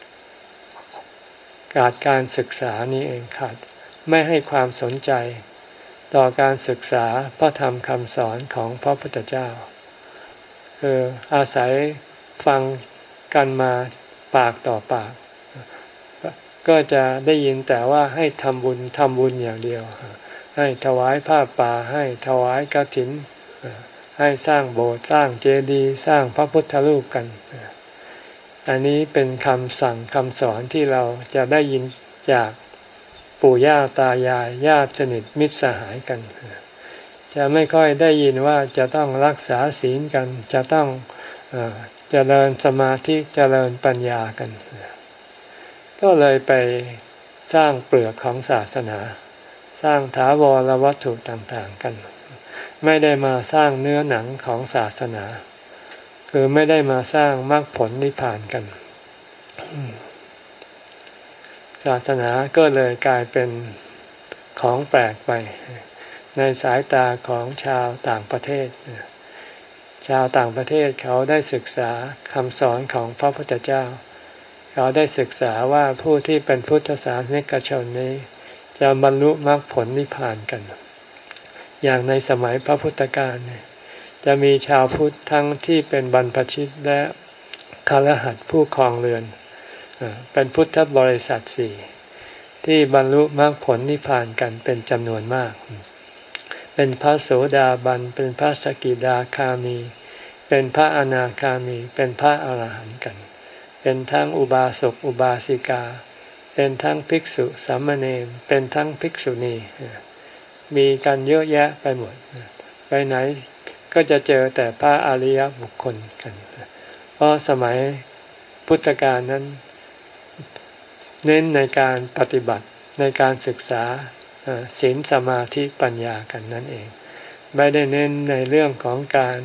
ขาดการศึกษานี่เองขาดไม่ให้ความสนใจต่อการศึกษาพระธรรมคำสอนของพระพุทธเจ้าคืออาศัยฟังกันมาปากต่อปากก็จะได้ยินแต่ว่าให้ทำบุญทำบุญอย่างเดียวให้ถวายผ้าป่าให้ถวายกฐินให้สร้างโบสถ์สร้างเจดีย์สร้างพระพุทธรูปกันอันนี้เป็นคำสั่งคำสอนที่เราจะได้ยินจากปู่ย่าตายายญาติสนิทมิตรสหายกันจะไม่ค่อยได้ยินว่าจะต้องรักษาศีลกันจะต้องเจริญสมาธิเจริญปัญญากันก็เลยไปสร้างเปลือกของศาสนาสร้างถาวรวัตถุต่างๆกันไม่ได้มาสร้างเนื้อหนังของศาสนาคือไม่ได้มาสร้างมรรคผลนิพพานกันศาสนาก็เลยกลายเป็นของแปลกไปในสายตาของชาวต่างประเทศชาวต่างประเทศเขาได้ศึกษาคำสอนของพระพุทธเจ้าเขาได้ศึกษาว่าผู้ที่เป็นพุทธศาสนิกชนนี้จะบรรลุมรรคผลนิพพานกันอย่างในสมัยพระพุทธกาลจะมีชาวพุทธทั้งที่เป็นบรรพชิตและคฤหัสถ์ผู้ครองเรือนเป็นพุทธบริษัทสี่ที่บรรลุมรรคผลนิพพานกันเป็นจำนวนมากเป็นพระโสดาบันเป็นพระสกิทาคามีเป็นพระอนาคามีเป็นพระอรหันต์กันเป็นทั้งอุบาสกอุบาสิกาเป็นทั้งภิกษุสามเณรเป็นทั้งภิกษุณีมีกันเยอะแยะไปหมดไปไหนก็จะเจอแต่พระอริยบุคคลกันเพราะสมัยพุทธกาลนั้นเน้นในการปฏิบัติในการศึกษาศีลสมาธิปัญญากันนั่นเองไม่ได้เน้นในเรื่องของการ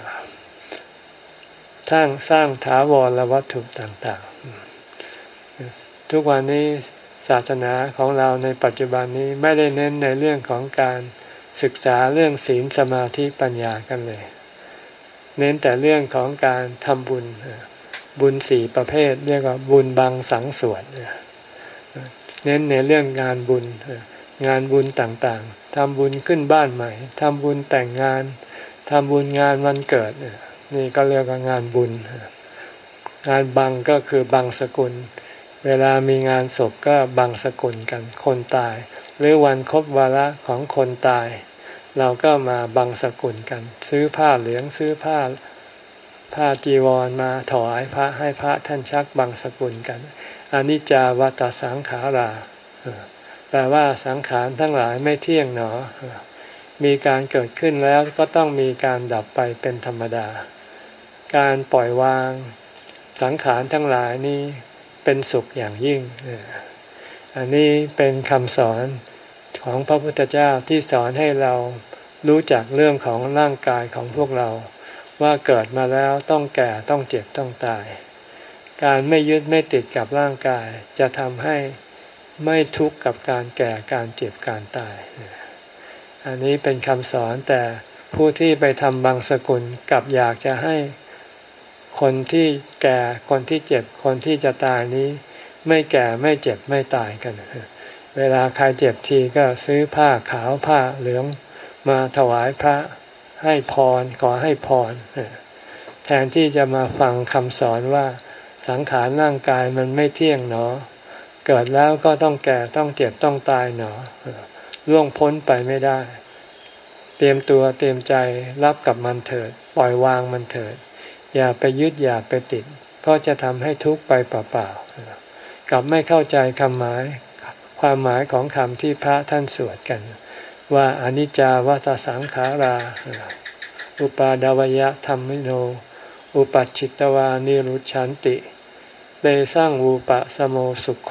สร้างสร้างถาวรวัตถุต่างๆทุกวันนี้ศาสนาของเราในปัจจุบันนี้ไม่ได้เน้นในเรื่องของการศึกษาเรื่องศีลสมาธิปัญญากันเลยเน้นแต่เรื่องของการทำบุญบุญสี่ประเภทเรียกว่าบุญบังสังสวดเน้นในเรื่องงานบุญงานบุญต่างๆทำบุญขึ้นบ้านใหม่ทำบุญแต่งงานทำบุญงานวันเกิดนี่ก็เรียกว่างานบุญงานบังก็คือบังสกุลเวลามีงานศพก็บังสกุลกันคนตายหรือวันครบวาระของคนตายเราก็มาบังสกุลกันซื้อผ้าเหลืองซื้อผ้าผ้าจีวรมาถวายพระให้พระท่านชักบังสกุลกันอนิจจาวัฏสังขาราแปลว่าสังขารทั้งหลายไม่เที่ยงหนอมีการเกิดขึ้นแล้วก็ต้องมีการดับไปเป็นธรรมดาการปล่อยวางสังขารทั้งหลายนี้เป็นสุขอย่างยิ่งอันนี้เป็นคำสอนของพระพุทธเจ้าที่สอนให้เรารู้จักเรื่องของร่างกายของพวกเราว่าเกิดมาแล้วต้องแก่ต้องเจ็บต้องตายการไม่ยึดไม่ติดกับร่างกายจะทำให้ไม่ทุกข์กับการแก่การเจ็บการตายอันนี้เป็นคำสอนแต่ผู้ที่ไปทำบังสกุลกลับอยากจะให้คนที่แก่คนที่เจ็บคนที่จะตายนี้ไม่แก่ไม่เจ็บไม่ตายกันเวลาใครเจ็บทีก็ซื้อผ้าขาวผ้าเหลืองมาถวายพระให้พรขอให้พรแทนที่จะมาฟังคำสอนว่าสังขารร่างกายมันไม่เที่ยงหนอเกิดแล้วก็ต้องแก่ต้องเจ็บต้องตายหนอล่วงพ้นไปไม่ได้เตรียมตัวเตรียมใจรับกับมันเถิดปล่อยวางมันเถิดอย่าไปยึดอย่าไปติดเพราะจะทำให้ทุกข์ไปเปล่าๆกลับไม่เข้าใจคำหมายความหมายของคำที่พระท่านสวดกันว่าอนิจจาวัฏสังขาราอุปาดวยธัมมิโนอุปัชฉิตวานิรุชชันติเตสังวูปะสโมสุขโข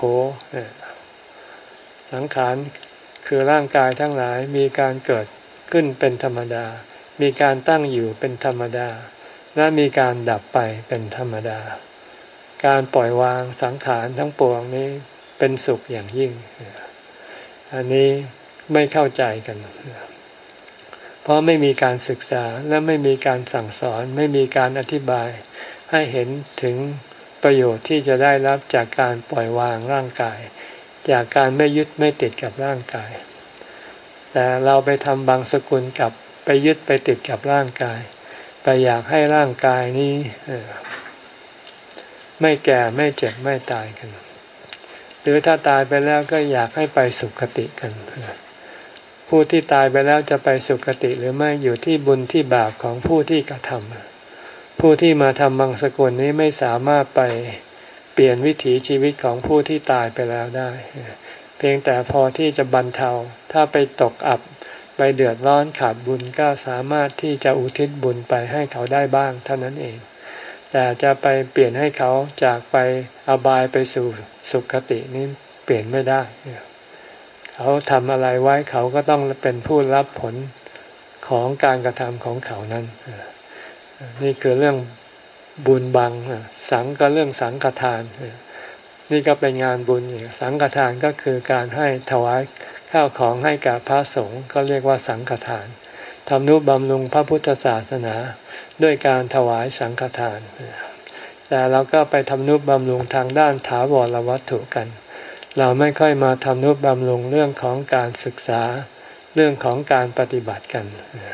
สังขารคือร่างกายทั้งหลายมีการเกิดขึ้นเป็นธรรมดามีการตั้งอยู่เป็นธรรมดาและมีการดับไปเป็นธรรมดาการปล่อยวางสังขารทั้งปวงนี้เป็นสุขอย่างยิ่งอันนี้ไม่เข้าใจกันเพราะไม่มีการศึกษาและไม่มีการสั่งสอนไม่มีการอธิบายให้เห็นถึงประโยชน์ที่จะได้รับจากการปล่อยวางร่างกายจากการไม่ยึดไม่ติดกับร่างกายแต่เราไปทำบางสกุลกับไปยึดไปติดกับร่างกายไปอยากให้ร่างกายนี้ไม่แก่ไม่เจ็บไม่ตายกันหรือถ้าตายไปแล้วก็อยากให้ไปสุคติกันผู้ที่ตายไปแล้วจะไปสุคติหรือไม่อยู่ที่บุญที่บาปของผู้ที่กระทำผู้ที่มาทำบังสกุลนี้ไม่สามารถไปเปลี่ยนวิถีชีวิตของผู้ที่ตายไปแล้วได้เพียงแต่พอที่จะบรรเทาถ้าไปตกอับไปเดือดร้อนขาดบุญก็สามารถที่จะอุทิศบุญไปให้เขาได้บ้างเท่านั้นเองแต่จะไปเปลี่ยนให้เขาจากไปอบายไปสู่สุคตินี้เปลี่ยนไม่ได้เขาทำอะไรไว้เขาก็ต้องเป็นผู้รับผลของการกระทำของเขานั้นนี่คือเรื่องบุญบังสังก็เรื่องสังฆทานนี่ก็เป็นงานบุญอีกสังฆทานก็คือการให้ถวายข้าวของให้กับพระสงฆ์ก็เรียกว่าสังฆทานทำนุบำรุงพระพุทธศาสนาด้วยการถวายสังฆทานแต่เราก็ไปทำนุบำรุงทางด้านถาวรวัตถุกันเราไม่ค่อยมาทำนุบำรุงเรื่องของการศึกษาเรื่องของการปฏิบัติกัน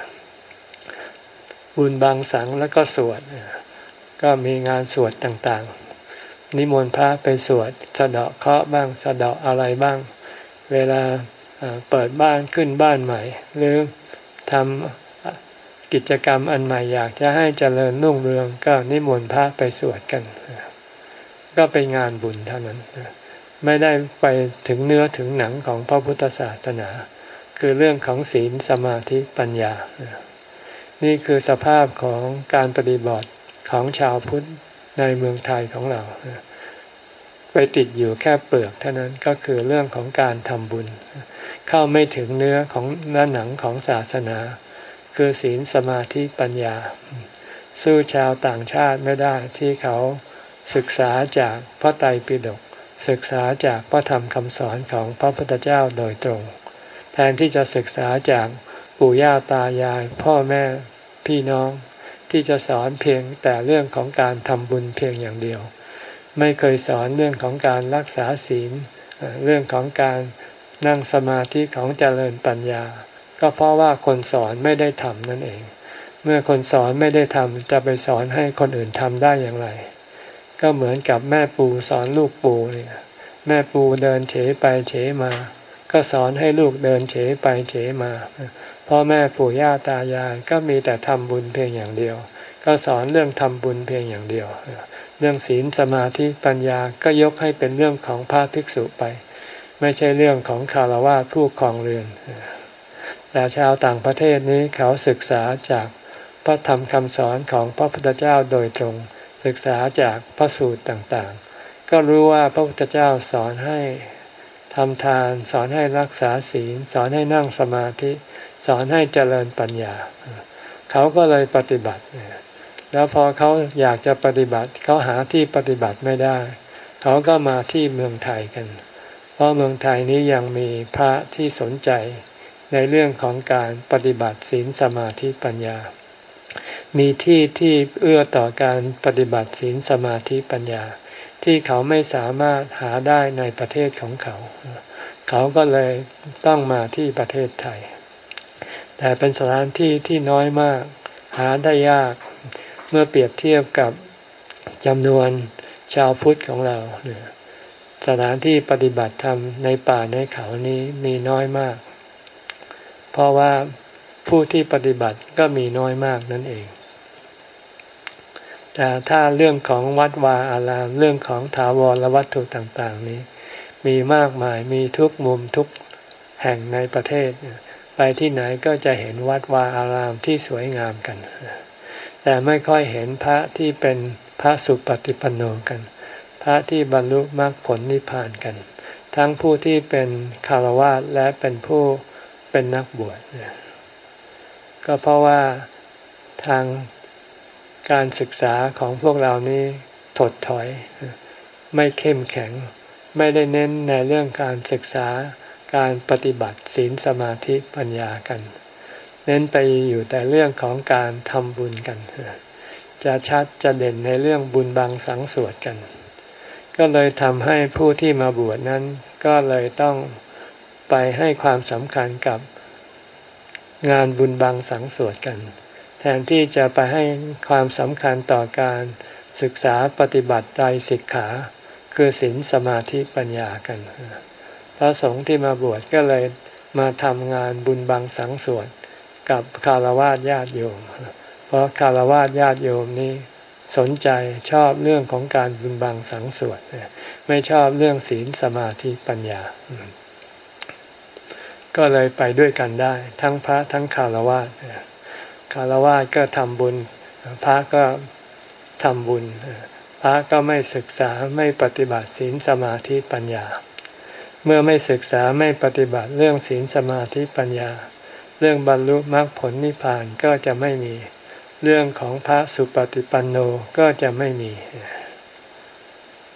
บุญบังสังแล้วก็สวดก็มีงานสวดต่างๆนิมนต์พระไปสวดสะเดาะเคราะห์บ้างสะเดาะอะไรบ้างเวลาเปิดบ้านขึ้นบ้านใหม่หรือทำกิจกรรมอันใหม่อยากจะให้เจริญรุ่งเรืองก็นิมนต์พระไปสวดกันก็เป็นงานบุญเท่านั้นไม่ได้ไปถึงเนื้อถึงหนังของพระพุทธศาสนาคือเรื่องของศีลสมาธิปัญญานี่คือสภาพของการปฏิบัติของชาวพุทธในเมืองไทยของเราไปติดอยู่แค่เปลือกเท่านั้นก็คือเรื่องของการทำบุญเข้าไม่ถึงเนื้อของเนื้อหนังของศาสนาคือศีลสมาธิปัญญาสู้ชาวต่างชาติไม่ได้ที่เขาศึกษาจากพระไตรปิฎกศึกษาจากพระธรรมคำสอนของพระพุทธเจ้าโดยตรงแทนที่จะศึกษาจากปู่ย่าตายายพ่อแม่พี่น้องที่จะสอนเพียงแต่เรื่องของการทำบุญเพียงอย่างเดียวไม่เคยสอนเรื่องของการรักษาศีลเรื่องของการนั่งสมาธิของเจริญปัญญาก็เพราะว่าคนสอนไม่ได้ทำนั่นเองเมื่อคนสอนไม่ได้ทำจะไปสอนให้คนอื่นทำได้อย่างไรก็เหมือนกับแม่ปูสอนลูกปูเนี่ยแม่ปูเดินเฉไปเฉมาก็สอนให้ลูกเดินเฉไปเฉมาพ่อแม่ปู่ย่าตายายก็มีแต่ทำบุญเพียงอย่างเดียวก็สอนเรื่องทำบุญเพียงอย่างเดียวเรื่องศีลสมาธิปัญญาก็ยกให้เป็นเรื่องของพระภิกษุไปไม่ใช่เรื่องของฆราวาสผู้ครองเรือนแต่ชาวต่างประเทศนี้เขาศึกษาจากพระธรรมคำสอนของพระพุทธเจ้าโดยตรงศึกษาจากพระสูตรต่างๆก็รู้ว่าพระพุทธเจ้าสอนให้ทำทานสอนให้รักษาศีลสอนให้นั่งสมาธิสอนให้เจริญปัญญาเขาก็เลยปฏิบัติแล้วพอเขาอยากจะปฏิบัติเขาหาที่ปฏิบัติไม่ได้เขาก็มาที่เมืองไทยกันเพราะเมืองไทยนี้ยังมีพระที่สนใจในเรื่องของการปฏิบัติศีลสมาธิปัญญามีที่ที่เอื้อต่อการปฏิบัติศีลสมาธิปัญญาที่เขาไม่สามารถหาได้ในประเทศของเขาเขาก็เลยต้องมาที่ประเทศไทยแต่เป็นสถานที่ที่น้อยมากหาได้ยากเมื่อเปรียบเทียบกับจำนวนชาวพุทธของเราสถานที่ปฏิบัติธรรมในป่าในเขานี้มีน้อยมากเพราะว่าผู้ที่ปฏิบัติก็มีน้อยมากนั่นเองแต่ถ้าเรื่องของวัดวาอารามเรื่องของถาวรวัตถุต่างๆนี้มีมากมายมีทุกมุมทุกแห่งในประเทศไปที่ไหนก็จะเห็นวัดวาอารามที่สวยงามกันแต่ไม่ค่อยเห็นพระที่เป็นพระสุปฏิปันโนกันพระที่บรรลุมรรคผลนิพพานกันทั้งผู้ที่เป็นฆราวาสและเป็นผู้เป็นนักบวชก็เพราะว่าทางการศึกษาของพวกเรานี้ถดถอยไม่เข้มแข็งไม่ได้เน้นในเรื่องการศึกษาการปฏิบัติศีลสมาธิปัญญากันเน้นไปอยู่แต่เรื่องของการทำบุญกันจะชัดจะเด่นในเรื่องบุญบังสังสวดกันก็เลยทำให้ผู้ที่มาบวชนั้นก็เลยต้องไปให้ความสำคัญกับงานบุญบังสังสวดกันแทนที่จะไปให้ความสำคัญต่อการศึกษาปฏิบัติไตรสิกขาคือศีลสมาธิปัญญากันพระสงฆ์ที่มาบวชก็เลยมาทำงานบุญบังสังสวดกับฆราวาสญาติโยมเพราะฆราวาสญาติโยมนี้สนใจชอบเรื่องของการบุญบังสังสวดไม่ชอบเรื่องศีลสมาธิปัญญาก็เลยไปด้วยกันได้ทั้งพระทั้งฆราวาสฆราวาสก็ทำบุญพระก็ทำบุญพระก็ไม่ศึกษาไม่ปฏิบัติศีลสมาธิปัญญาเมื่อไม่ศึกษาไม่ปฏิบัติเรื่องศีลสมาธิปัญญาเรื่องบรรลุมรรคผลนิพพานก็จะไม่มีเรื่องของพระสุปฏิปันโนก็จะไม่มี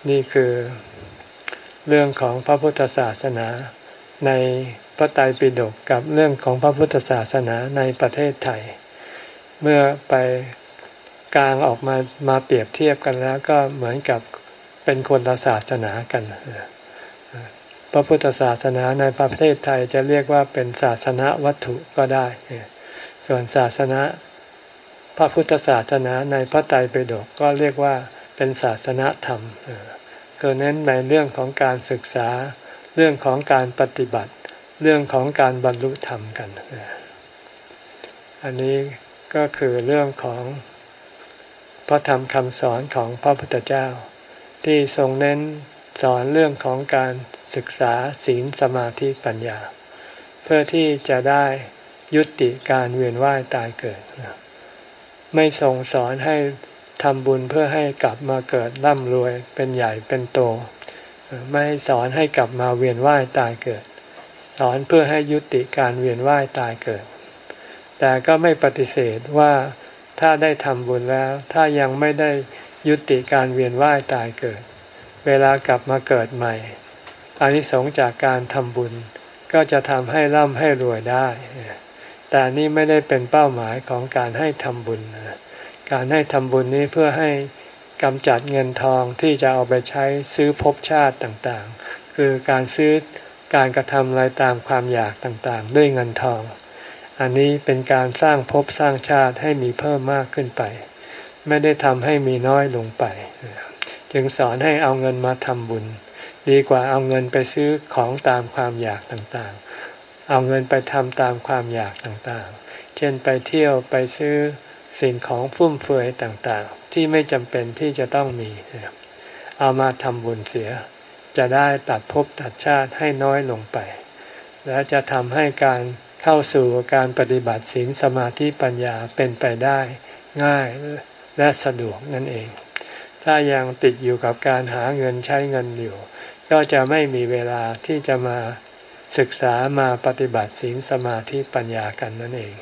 นี่คือเรื่องของพระพุทธศาสนาในพระไตรปิฎกกับเรื่องของพระพุทธศาสนาในประเทศไทยเมื่อไปกลางออกมามาเปรียบเทียบกันแล้วก็เหมือนกับเป็นคนละศาสนากันพระพุทธศาสนาในประเทศไทยจะเรียกว่าเป็นศาสนาวัตถุก็ได้ส่วนศาสนาพระพุทธศาสนาในพระไตรปิฎกก็เรียกว่าเป็นศาสนาธรรมคือเน้นในเรื่องของการศึกษาเรื่องของการปฏิบัติเรื่องของการบรรลุธรรมกันอันนี้ก็คือเรื่องของพระธรรมคำสอนของพระพุทธเจ้าที่ทรงเน้นสอนเรื่องของการศึกษาศีลสมาธิปัญญาเพื่อที่จะได้ยุติการเวียนว่ายตายเกิดไม่ทรงสอนให้ทำบุญเพื่อให้กลับมาเกิดร่ำรวยเป็นใหญ่เป็นโตไม่สอนให้กลับมาเวียนว่ายตายเกิดสอนเพื่อให้ยุติการเวียนว่ายตายเกิดแต่ก็ไม่ปฏิเสธว่าถ้าได้ทำบุญแล้วถ้ายังไม่ได้ยุติการเวียนว่ายตายเกิดเวลากลับมาเกิดใหม่อานิสงส์จากการทำบุญก็จะทำให้ร่ำให้รวยได้แต่นี่ไม่ได้เป็นเป้าหมายของการให้ทำบุญการให้ทำบุญนี้เพื่อให้กำจัดเงินทองที่จะเอาไปใช้ซื้อภพชาติต่างๆคือการซื้อการกระทำอะไรตามความอยากต่างๆด้วยเงินทองอันนี้เป็นการสร้างภพสร้างชาติให้มีเพิ่มมากขึ้นไปไม่ได้ทำให้มีน้อยลงไปจึงสอนให้เอาเงินมาทำบุญดีกว่าเอาเงินไปซื้อของตามความอยากต่างๆเอาเงินไปทำตามความอยากต่างๆเช่นไปเที่ยวไปซื้อสิ่งของฟุ่มเฟือยต่างๆที่ไม่จำเป็นที่จะต้องมีเอามาทำบุญเสียจะได้ตัดภพตัดชาติให้น้อยลงไปและจะทำให้การเข้าสู่การปฏิบัติศีลสมาธิปัญญาเป็นไปได้ง่ายและสะดวกนั่นเองถ้ายังติดอยู่กับการหาเงินใช้เงินอยู่ก็จะไม่มีเวลาที่จะมาศึกษามาปฏิบัติศีลสมาธิปัญญากันนั่นเอง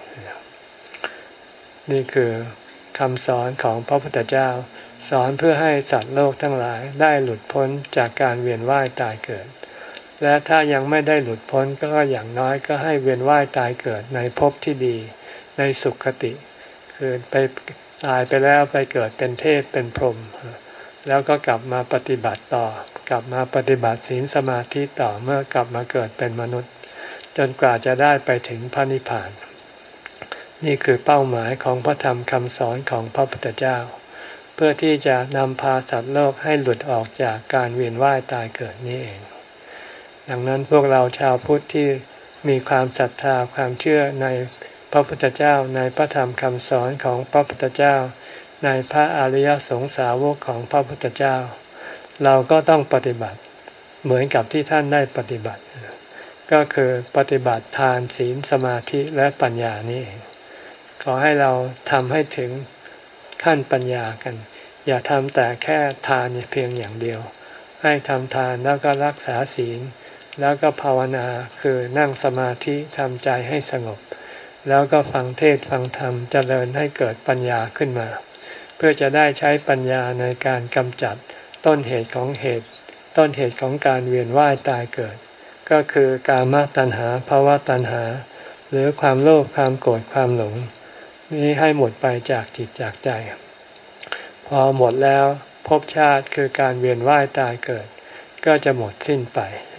นี่คือคำสอนของพระพุทธเจ้าสอนเพื่อให้สัตว์โลกทั้งหลายได้หลุดพ้นจากการเวียนว่ายตายเกิดและถ้ายังไม่ได้หลุดพ้นก็อย่างน้อยก็ให้เวียนว่ายตายเกิดในภพที่ดีในสุคติคือไปตายไปแล้วไปเกิดเป็นเทพเป็นพรหมแล้วก็กลับมาปฏิบัติต่อกลับมาปฏิบัติศีลสมาธิต่อเมื่อกลับมาเกิดเป็นมนุษย์จนกว่าจะได้ไปถึงพระนิพพานนี่คือเป้าหมายของพระธรรมคำสอนของพระพุทธเจ้าเพื่อที่จะนำพาสัตว์โลกให้หลุดออกจากการเวียนว่ายตายเกิดนี้เองดังนั้นพวกเราชาวพุทธที่มีความศรัทธาความเชื่อในพระพุทธเจ้าในพระธรรมคำสอนของพระพุทธเจ้าในพระอริยสงสาวกของพระพุทธเจ้าเราก็ต้องปฏิบัติเหมือนกับที่ท่านได้ปฏิบัติก็คือปฏิบัติทานศีลสมาธิและปัญญานี่เองขอให้เราทำให้ถึงขั้นปัญญากันอย่าทำแต่แค่ทานเพียงอย่างเดียวให้ทำทานแล้วก็รักษาศีลแล้วก็ภาวนาคือนั่งสมาธิทำใจให้สงบแล้วก็ฟังเทศน์ฟังธรรมเจริญให้เกิดปัญญาขึ้นมาเพื่อจะได้ใช้ปัญญาในการกำจัดต้นเหตุของเหตุต้นเหตุของการเวียนว่ายตายเกิดก็คือกามตัณหาภวตัณหาหรือความโลภความโกรธความหลงนี้ให้หมดไปจากจิตจากใจพอหมดแล้วภพชาติคือการเวียนว่ายตายเกิดก็จะหมดสิ้นไป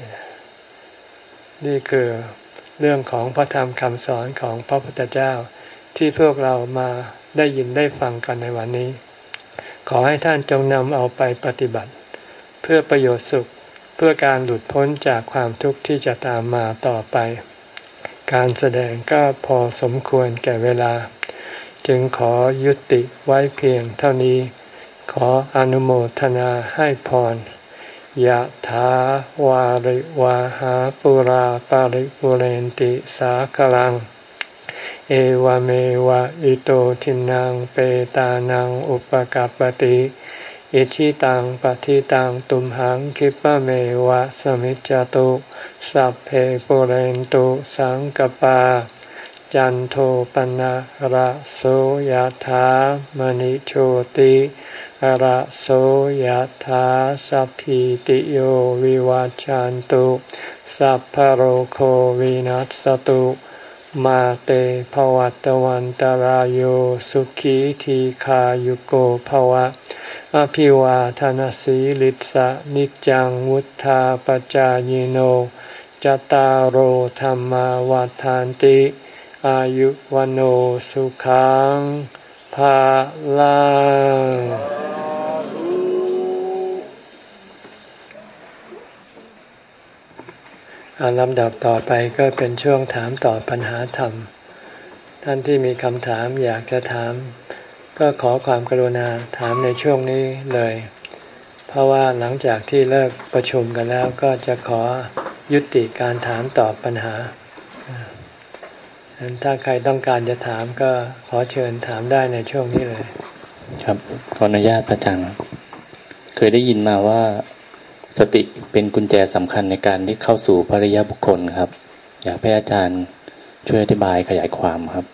นี่คือเรื่องของพระธรรมคำสอนของพระพุทธเจ้าที่พวกเรามาได้ยินได้ฟังกันในวันนี้ขอให้ท่านจงนำเอาไปปฏิบัติเพื่อประโยชน์สุขเพื่อการหลุดพ้นจากความทุกข์ที่จะตามมาต่อไปการแสดงก็พอสมควรแก่เวลาจึงขอยุติไว้เพียงเท่านี้ขออนุโมทนาให้พรยะถาวาริวาหาปุราปาริปุเรนติสาคลังเอวเมวะอิโตทินังเปตานังอุปกัปปติอิชิตังปฏิตังตุมหังคิปะเมวะสมิจจตุสัพเพปุเรนตุสังกปาจันโทปนะระโสยถามณิโชติระโสยถาสัพพิติโยวิวัจจันตุสัพพะโรโควินัสตุมาเตภวัตวันตารโยสุขีทีขายุโกภวะอภิวาทนาสีลิสะนิจังวุธาปจายโนจตารโหธรรมวาทานติอายุวันโอสุขังภาลังลำดับต่อไปก็เป็นช่วงถามตอบปัญหาธรรมท่านที่มีคำถามอยากจะถามก็ขอความกรุณาถามในช่วงนี้เลยเพราะว่าหลังจากที่เลิกประชุมกันแล้วก็จะขอยุติการถามตอบปัญหาถ้าใครต้องการจะถามก็ขอเชิญถามได้ในช่วงนี้เลยครับขออนุญาตอาจารย์เคยได้ยินมาว่าสติเป็นกุญแจสำคัญในการที่เข้าสู่พระอริยบุคคลครับอยากให้อาจารย์ช่วยอธิบายขยายความครับ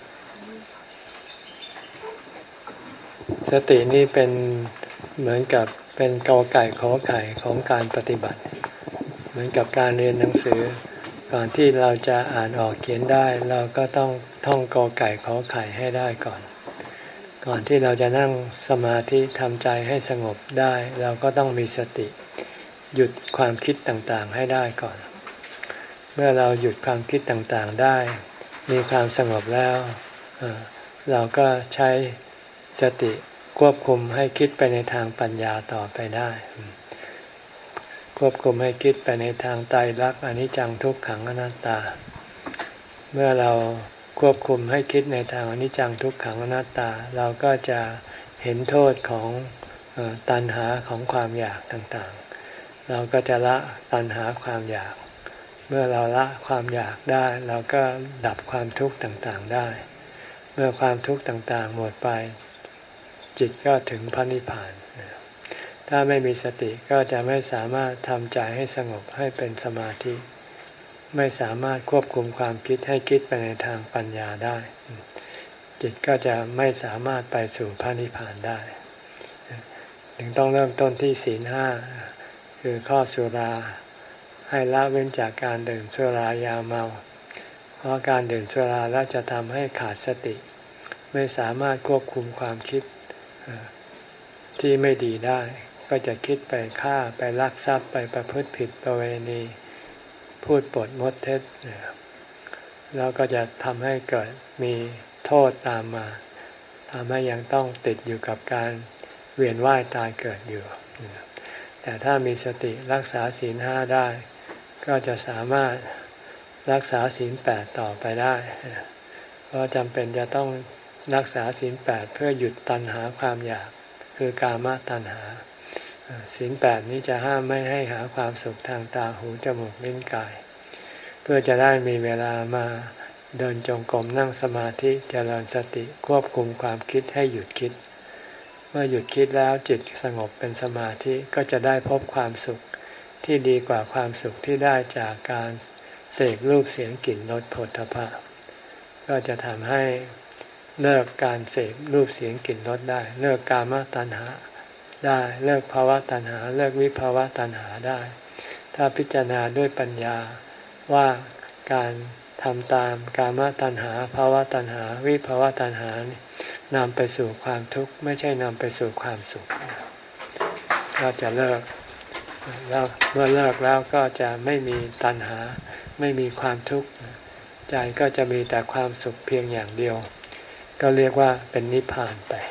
สตินี่เป็นเหมือนกับเป็นกอไก่ขอไข่ของการปฏิบัติเหมือนกับการเรียนหนังสือก่อนที่เราจะอ่านออกเขียนได้เราก็ต้องท่องกอไก่ขอไข่ให้ได้ก่อนก่อนที่เราจะนั่งสมาธิทำใจให้สงบได้เราก็ต้องมีสติหยุดความคิดต่างๆให้ได้ก่อนเมื่อเราหยุดความคิดต่างๆได้มีความสงบแล้วเราก็ใช้สติควบคุมให้คิดไปในทางปัญญาต่อไปได้ควบคุมให้คิดไปในทางไตรลักษณ์อนิจจังทุกขังอนัตตาเมื่อเราควบคุมให้คิดในทางอนิจจังทุกขังอนัตตาเราก็จะเห็นโทษของตัณหาของความอยากต่างๆเราก็จะละตัณหาความอยากเมื่อเราละความอยากได้เราก็ดับความทุกข์ต่างๆได้เมื่อความทุกข์ต่างๆหมดไปจิตก็ถึงพระนิพพานถ้าไม่มีสติก็จะไม่สามารถทำใจให้สงบให้เป็นสมาธิไม่สามารถควบคุมความคิดให้คิดไปในทางปัญญาได้จิตก็จะไม่สามารถไปสู่พระนิพพานได้ถึงต้องเริ่มต้นที่ศีลห้าคือข้อสุราให้ละเว้นจากการดื่มสุรายาเมาเพราะการดื่มสุราแล้วจะทำให้ขาดสติไม่สามารถควบคุมความคิดที่ไม่ดีได้ก็จะคิดไปฆ่าไปลักทรัพย์ไปประพฤติผิดประเวณีพูดปดมดเท็จแล้วก็จะทำให้เกิดมีโทษตามมาทำให้ยังต้องติดอยู่กับการเวียนว่ายตายเกิดอยู่แต่ถ้ามีสติรักษาศีลห้าได้ก็จะสามารถรักษาศีลแปดต่อไปได้เพราะจำเป็นจะต้องรักษาศีลแปดเพื่อหยุดตัณหาความอยากคือกามตัณหาศีลแปดนี้จะห้ามไม่ให้หาความสุขทางตาหูจมูกลิ้นกายเพื่อจะได้มีเวลามาเดินจงกรมนั่งสมาธิเจริญสติควบคุมความคิดให้หยุดคิดเมื่อหยุดคิดแล้วจิตสงบเป็นสมาธิก็จะได้พบความสุขที่ดีกว่าความสุขที่ได้จากการเสกรูปเสียงกลิ่นรสโผฏฐัพพะก็จะทำให้เลิกการเสพรูปเสียงกลิ่นรสได้เลิกกามตัณหาได้เลิกภาวะตัณหาเลิกวิภาวะตัณหาได้ถ้าพิจารณาด้วยปัญญาว่าการทำตามกามตัณหาภาวะตัณหาวิภาวะตัณหานำไปสู่ความทุกข์ไม่ใช่นำไปสู่ความสุขก็จะเลิกแล้วเมื่อเลิกแล้วก็จะไม่มีตัณหาไม่มีความทุกข์ใจก็จะมีแต่ความสุขเพียงอย่างเดียวก็เรียกว่าเป็นนิพพานไป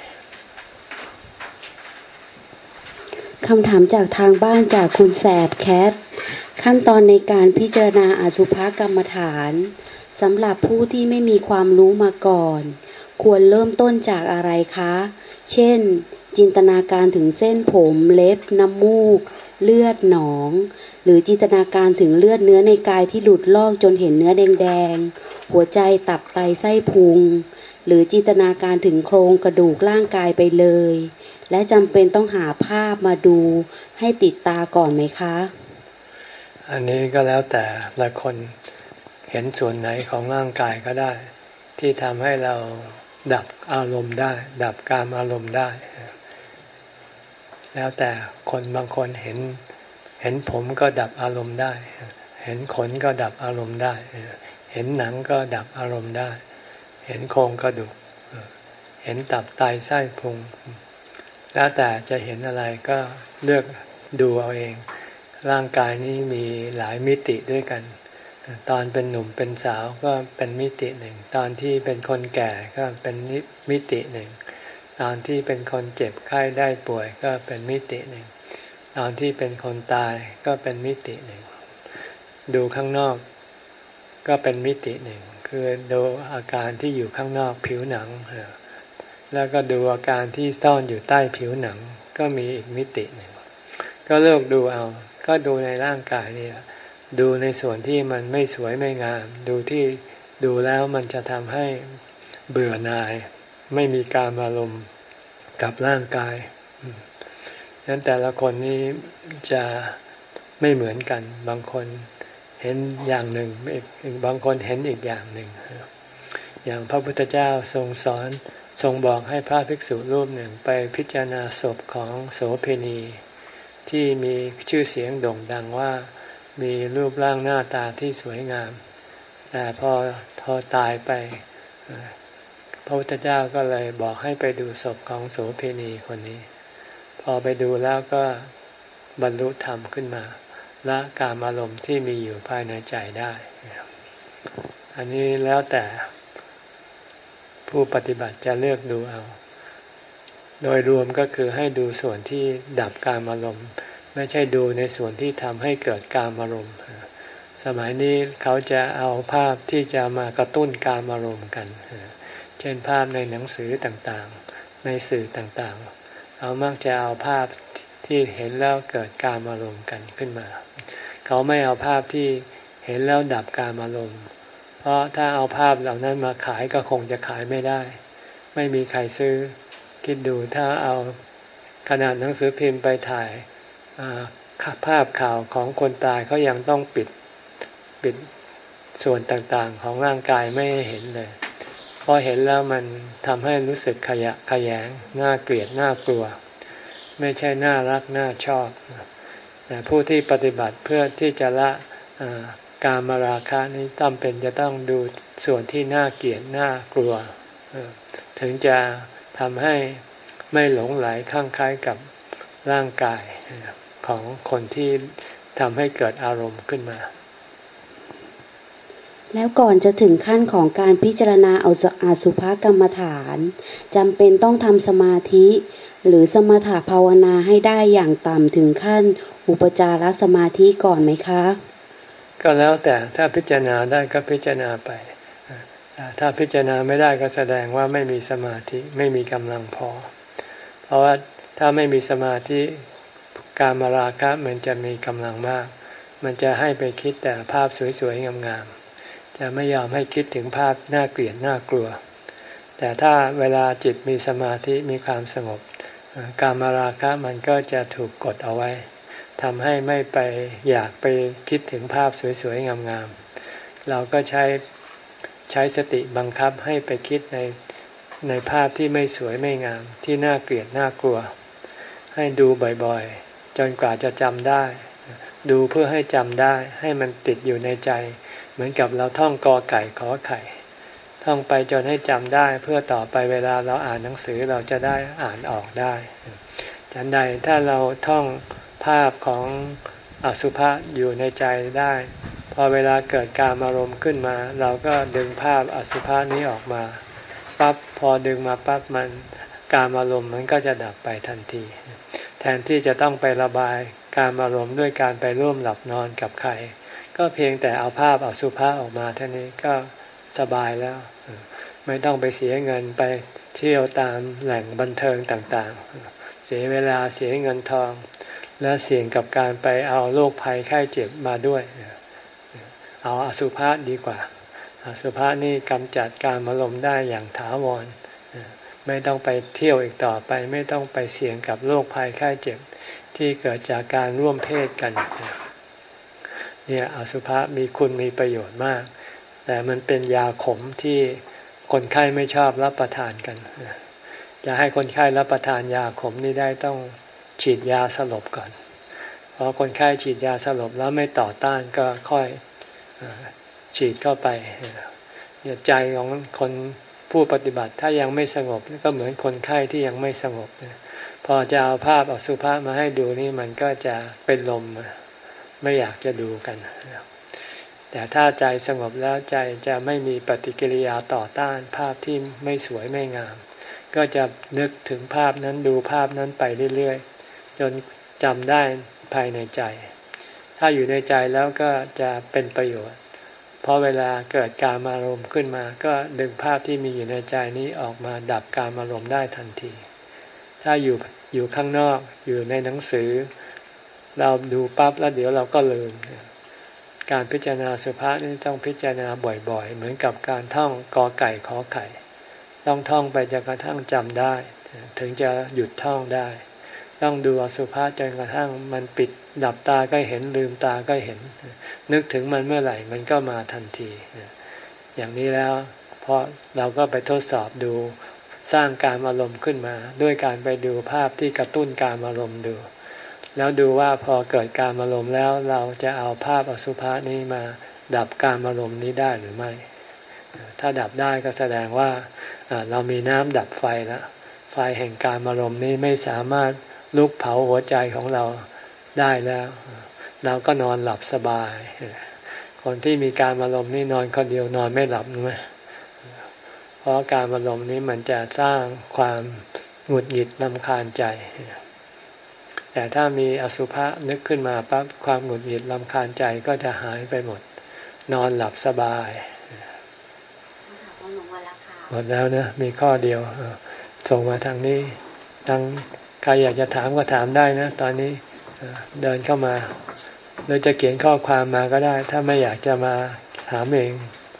คำถามจากทางบ้านจากคุณแสบแคทขั้นตอนในการพิจารณาอสุภกรรมฐานสำหรับผู้ที่ไม่มีความรู้มาก่อนควรเริ่มต้นจากอะไรคะเช่นจินตนาการถึงเส้นผมเล็บน้ำมูกเลือดหนองหรือจินตนาการถึงเลือดเนื้อในกายที่หลุดลอกจนเห็นเนื้อแดงๆหัวใจตับไตไส้พุงหรือจินตนาการถึงโครงกระดูกร่างกายไปเลยและจำเป็นต้องหาภาพมาดูให้ติดตาก่อนไหมคะอันนี้ก็แล้วแต่ละคนเห็นส่วนไหนของร่างกายก็ได้ที่ทำให้เราดับอารมณ์ได้ดับกามอารมณ์ได้แล้วแต่คนบางคนเห็นเห็นผมก็ดับอารมณ์ได้เห็นขนก็ดับอารมณ์ได้เห็นหนังก็ดับอารมณ์ได้เห็นโครงกระดูกเห็นตับไตไส้พุงแล้วแต่จะเห็นอะไรก็เลือกดูเอาเองร่างกายนี้มีหลายมิติด้วยกันตอนเป็นหนุ่มเป็นสาวก็เป็นมิติหนึ่งตอนที่เป็นคนแก่ก็เป็นมิติหนึ่งตอนที่เป็นคนเจ็บไข้ได้ป่วยก็เป็นมิติหนึ่งตอนที่เป็นคนตายก็เป็นมิติหนึ่งดูข้างนอกก็เป็นมิติหนึ่งคือดูอาการที่อยู่ข้างนอกผิวหนังแล้วก็ดูอาการที่ซ่อนอยู่ใต้ผิวหนังก็มีอีกมิติหนึ่งก็เลือกดูเอาก็ดูในร่างกายนี่ดูในส่วนที่มันไม่สวยไม่งามดูที่ดูแล้วมันจะทำให้เบื่อหน่ายไม่มีการอารมณ์กับร่างกายฉะนั้นแต่ละคนนี้จะไม่เหมือนกันบางคนเห็นอย่างหนึ่งบางคนเห็นอีกอย่างหนึ่งอย่างพระพุทธเจ้าทรงสอนทรงบอกให้พระภิกษุรูปหนึ่งไปพิจารณาศพของโสเภณีที่มีชื่อเสียงโด่งดังว่ามีรูปร่างหน้าตาที่สวยงามแต่พอพอตายไปพระพุทธเจ้าก็เลยบอกให้ไปดูศพของโสเภณีคนนี้พอไปดูแล้วก็บรรลุธรรมขึ้นมาละกามอารมณ์ที่มีอยู่ภายในใจได้อันนี้แล้วแต่ผู้ปฏิบัติจะเลือกดูเอาโดยรวมก็คือให้ดูส่วนที่ดับกามอารมณ์ไม่ใช่ดูในส่วนที่ทำให้เกิดกามอารมณ์สมัยนี้เขาจะเอาภาพที่จะมากระตุ้นกามอารมณ์กันเช่นภาพในหนังสือต่างๆในสื่อต่างๆเขามักจะเอาภาพที่เห็นแล้วเกิดกามอารมณ์กันขึ้นมาเขาไม่เอาภาพที่เห็นแล้วดับกามอารมณ์เพราะถ้าเอาภาพเหล่านั้นมาขายก็คงจะขายไม่ได้ไม่มีใครซื้อคิดดูถ้าเอาขนาดหนังสือพิมพ์ไปถ่ายภาพข่าวของคนตายเขายังต้องปิดปิดส่วนต่างๆของร่างกายไม่ให้เห็นเลยพอเห็นแล้วมันทำให้รู้สึกขยะแขยงน่าเกลียดน่ากลัวไม่ใช่น่ารักน่าชอบแต่ผู้ที่ปฏิบัติเพื่อที่จะละกามราคะนี้ต้องเป็นจะต้องดูส่วนที่น่าเกลียดน่ากลัวถึงจะทำให้ไม่หลงไหลคลั่งไคล้กับร่างกายของคนที่ทำให้เกิดอารมณ์ขึ้นมาแล้วก่อนจะถึงขั้นของการพิจารณาเอาอสุภกรรมฐานจำเป็นต้องทำสมาธิหรือสมถภาวนาให้ได้อย่างต่ำถึงขั้นอุปจารสมาธิก่อนไหมคะก็แล้วแต่ถ้าพิจารณาได้ก็พิจารณาไปถ้าพิจารณาไม่ได้ก็แสดงว่าไม่มีสมาธิไม่มีกำลังพอเพราะว่าถ้าไม่มีสมาธิกามราคะมันจะมีกำลังมากมันจะให้ไปคิดแต่ภาพสวยๆงามๆจะไม่ยอมให้คิดถึงภาพน่าเกลียดน่ากลัวแต่ถ้าเวลาจิตมีสมาธิมีความสงบกามราคะมันก็จะถูกกดเอาไว้ทำให้ไม่ไปอยากไปคิดถึงภาพสวยๆงามๆเราก็ใช้ใช้สติบังคับให้ไปคิดในในภาพที่ไม่สวยไม่งามที่น่าเกลียดน่ากลัวให้ดูบ่อยๆจนกว่าจะจำได้ดูเพื่อให้จำได้ให้มันติดอยู่ในใจเหมือนกับเราท่องกอไก่ขอไข่ท่องไปจนให้จำได้เพื่อต่อไปเวลาเราอ่านหนังสือเราจะได้อ่านออกได้ฉันใดถ้าเราท่องภาพของอสุภะอยู่ในใจได้พอเวลาเกิดการอารมณ์ขึ้นมาเราก็ดึงภาพอสุภะนี้ออกมาปั๊บพอดึงมาปั๊บมันการอารมณ์มันก็จะดับไปทันทีแทนที่จะต้องไประบายการอารมณ์ด้วยการไปร่วมหลับนอนกับใครก็เพียงแต่เอาภาพอสุภะออกมาเท่านี้ก็สบายแล้วไม่ต้องไปเสียเงินไปเที่ยวตามแหล่งบันเทิงต่างๆเสียเวลาเสียเงินทองและเสี่ยงกับการไปเอาโรคภัยไข้เจ็บมาด้วยเอาอสุภะดีกว่าอสุภะนี่กำจัดการอารมณ์ได้อย่างถาวรไม่ต้องไปเที่ยวอีกต่อไปไม่ต้องไปเสี่ยงกับโรคภัยไข้เจ็บที่เกิดจากการร่วมเพศกันเนี่ยอสุภะมีคุณมีประโยชน์มากแต่มันเป็นยาขมที่คนไข้ไม่ชอบรับประทานกันจะให้คนไข้รับประทานยาขมนี่ได้ต้องฉีดยาสลบก่อนพอคนไข้ฉีดยาสลบแล้วไม่ต่อต้านก็ค่อยฉีดเข้าไปใจของคนผู้ปฏิบัติถ้ายังไม่สงบก็เหมือนคนไข้ที่ยังไม่สงบพอจะเอาภาพอสุภะมาให้ดูนี่มันก็จะเป็นลมไม่อยากจะดูกันแต่ถ้าใจสงบแล้วใจจะไม่มีปฏิกิริยาต่อต้านภาพที่ไม่สวยไม่งามก็จะนึกถึงภาพนั้นดูภาพนั้นไปเรื่อยๆจนจำได้ภายในใจถ้าอยู่ในใจแล้วก็จะเป็นประโยชน์เพราะเวลาเกิดกามารมณ์ขึ้นมาก็ดึงภาพที่มีอยู่ในใจนี้ออกมาดับกามารมณ์ได้ทันทีถ้าอยู่อยู่ข้างนอกอยู่ในหนังสือเราดูปั๊บแล้วเดี๋ยวเราก็ลืมการพิจารณาสุภาษนี่ต้องพิจารณาบ่อยๆเหมือนกับการท่องกอไก่ขอไข่ต้องท่องไปจนกระทั่งจำได้ถึงจะหยุดท่องได้ต้องดูอสุภะจนกระทั่งมันปิดดับตาก็เห็นลืมตาก็เห็นนึกถึงมันเมื่อไหร่มันก็มาทันทีอย่างนี้แล้วพอเราก็ไปทดสอบดูสร้างการอารมณ์ขึ้นมาด้วยการไปดูภาพที่กระตุ้นการอารมณ์ดูแล้วดูว่าพอเกิดการอารมณ์แล้วเราจะเอาภาพอสุภะนี้มาดับการอารมณ์นี้ได้หรือไม่ถ้าดับได้ก็แสดงว่าเรามีน้ำดับไฟแล้วไฟแห่งการอารมณ์นี้ไม่สามารถลุกเผาหัวใจของเราได้แล้วเราก็นอนหลับสบายคนที่มีการอารมณ์นี่นอนคนเดียวนอนไม่หลับนะเพราะการอารมณ์นี้มันจะสร้างความหงุดหงิดรำคาญใจแต่ถ้ามีอสุภะนึกขึ้นมาปั๊บความหงุดหงิดรำคาญใจก็จะหายไปหมดนอนหลับสบายหมดแล้วนะมีข้อเดียวส่งมาทางนี้ทางใครอยากจะถามก็ถามได้นะตอนนี้เดินเข้ามาหรือจะเขียนข้อความมาก็ได้ถ้าไม่อยากจะมาถามเอง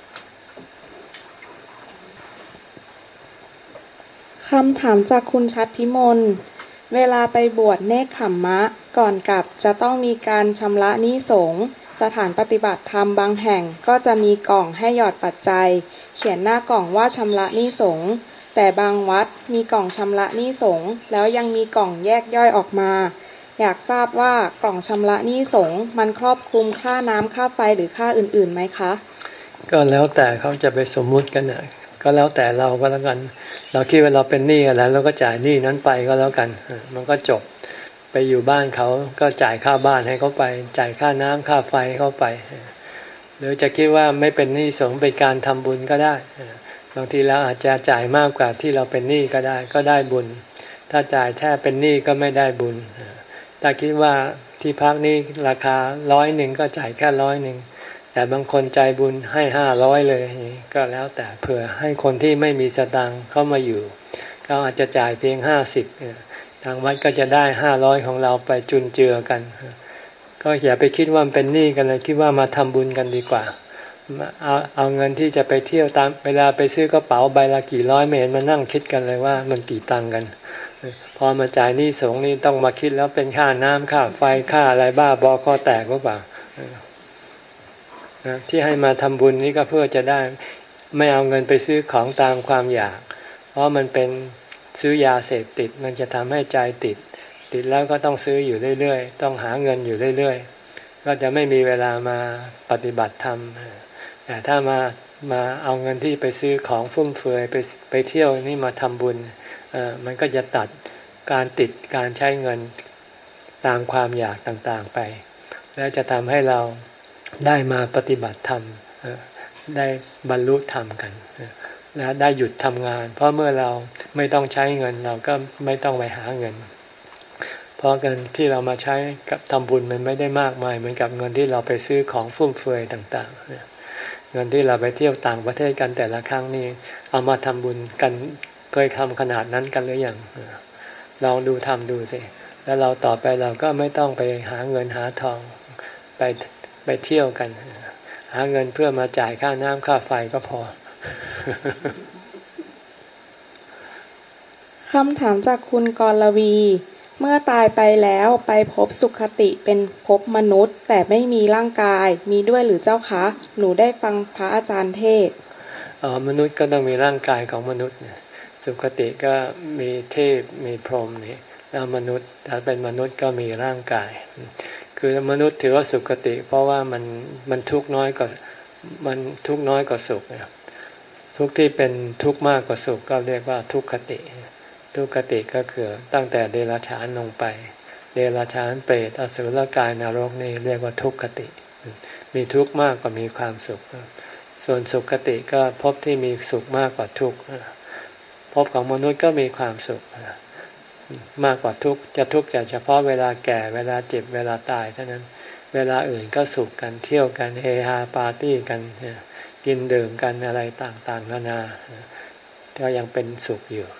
คำถามจากคุณชัดพิมลเวลาไปบวชเนกขัมมะก่อนกลับจะต้องมีการชำระหนี้สงฆ์สถานปฏิบัติธรรมบางแห่งก็จะมีกล่องให้หยอดปัจจัยเขียนหน้ากล่องว่าชำระหนี้สงฆ์แต่บางวัดมีกล่องชำระหนี้สงฆ์แล้วยังมีกล่องแยกย่อยออกมาอยากทราบว่ากล่องชำระหนี้สงฆ์มันครอบคลุมค่าน้ำค่าไฟหรือค่าอื่นๆไหมคะก็แล้วแต่เขาจะไปสมมุติกันนะก็แล้วแต่เราก็แล้วกันเราคิดว่าเราเป็นหนี้อะไรเราก็จ่ายหนี้นั้นไปก็แล้วกันมันก็จบไปอยู่บ้านเขาก็จ่ายค่าบ้านให้เขาไปจ่ายค่าน้ำค่าไฟเขาไปหรือจะคิดว่าไม่เป็นหนี้สงฆ์เป็นการทำบุญก็ได้บางทีเราอาจจะจ่ายมากกว่าที่เราเป็นหนี้ก็ได้ก็ได้บุญถ้าจ่ายแค่เป็นหนี้ก็ไม่ได้บุญถ้าคิดว่าที่พักนี้ราคาร้อยหนึ่งก็จ่ายแค่ร้อยหนึ่งแต่บางคนใจบุญให้ห้าร้อยเลยก็แล้วแต่เผื่อให้คนที่ไม่มีสตางค์เข้ามาอยู่เขาอาจจะจ่ายเพียงห้าสิบทางวัดก็จะได้ห้าร้อยของเราไปจุนเจือกันก็อย่าไปคิดว่ามันเป็นหนี้กันเลยคิดว่ามาทำบุญกันดีกว่าเอาเอาเงินที่จะไปเที่ยวตามเวลาไปซื้อกระเป๋าใบละกี่ร้อยไม่เห็นมานั่งคิดกันเลยว่ามันกี่ตังค์กันพอมาจ่ายหนี้สงฆ์นี่ต้องมาคิดแล้วเป็นค่าน้ำค่าไฟค่าอะไรบ้าบอคอแตกหรือเปล่าที่ให้มาทำบุญนี้ก็เพื่อจะได้ไม่เอาเงินไปซื้อของตามความอยากเพราะมันเป็นซื้อยาเสพติดมันจะทำให้ใจติดติดแล้วก็ต้องซื้ออยู่เรื่อยๆต้องหาเงินอยู่เรื่อยๆก็จะไม่มีเวลามาปฏิบัติธรรมแต่ถ้ามามาเอาเงินที่ไปซื้อของฟุ่มเฟือยไปไปเที่ยวนี่มาทำบุญเอ่อมันก็จะตัดการติดการใช้เงินตามความอยากต่างๆไปและจะทำให้เราได้มาปฏิบัติธรรมได้บรรลุธรรมกันและได้หยุดทำงานเพราะเมื่อเราไม่ต้องใช้เงินเราก็ไม่ต้องไปหาเงินเพราะเงินที่เรามาใช้กับทำบุญมันไม่ได้มากมายเหมือนกับเงินที่เราไปซื้อของฟุ่มเฟือยต่างๆเงินที่เราไปเที่ยวต่างประเทศกันแต่ละครั้งนี่เอามาทำบุญกันเคยทำขนาดนั้นกันหรือยังลองดูทำดูสิแล้วเราต่อไปเราก็ไม่ต้องไปหาเงินหาทองไปไปเที่ยวกันหาเงินเพื่อมาจ่ายค่าน้ำค่าไฟก็พอคำถามจากคุณกรวีเมื่อตายไปแล้วไปพบสุคติเป็นภพมนุษย์แต่ไม่มีร่างกายมีด้วยหรือเจ้าคะหนูได้ฟังพระอาจารย์เทศอ๋อมนุษย์ก็ต้องมีร่างกายของมนุษย์สุคติก็มีเทพมีพรหมนี่แล้วมนุษย์ถ้าเป็นมนุษย์ก็มีร่างกายคือมนุษย์ถือว่าสุขติเพราะว่ามันมันทุกข์น้อยกว่ามันทุกข์น้อยกว่าสุขทุกข์ที่เป็นทุกข์มากกว่าสุขก็เรียกว่าทุกขติทุกขติก็คือตั้งแต่เดรัจฉานลงไปเดรัจฉานเปรตอสุรกายนรกนี่เรียกว่าทุกขติมีทุกข์มากกว่ามีความสุขส่วนสุขติก็พบที่มีสุขมากกว่าทุกข์พบของมนุษย์ก็มีความสุขมากกว่าทุกข์จะทุกข์แต่เฉพาะเวลาแก่เวลาเจ็บเวลาตายเท่านั้นเวลาอื่นก็สุขกันเที่ยวกันเฮฮาปาร์ตี้กันกินดื่มกันอะไรต่างๆนานาก็ยังเป็นสุขอยู่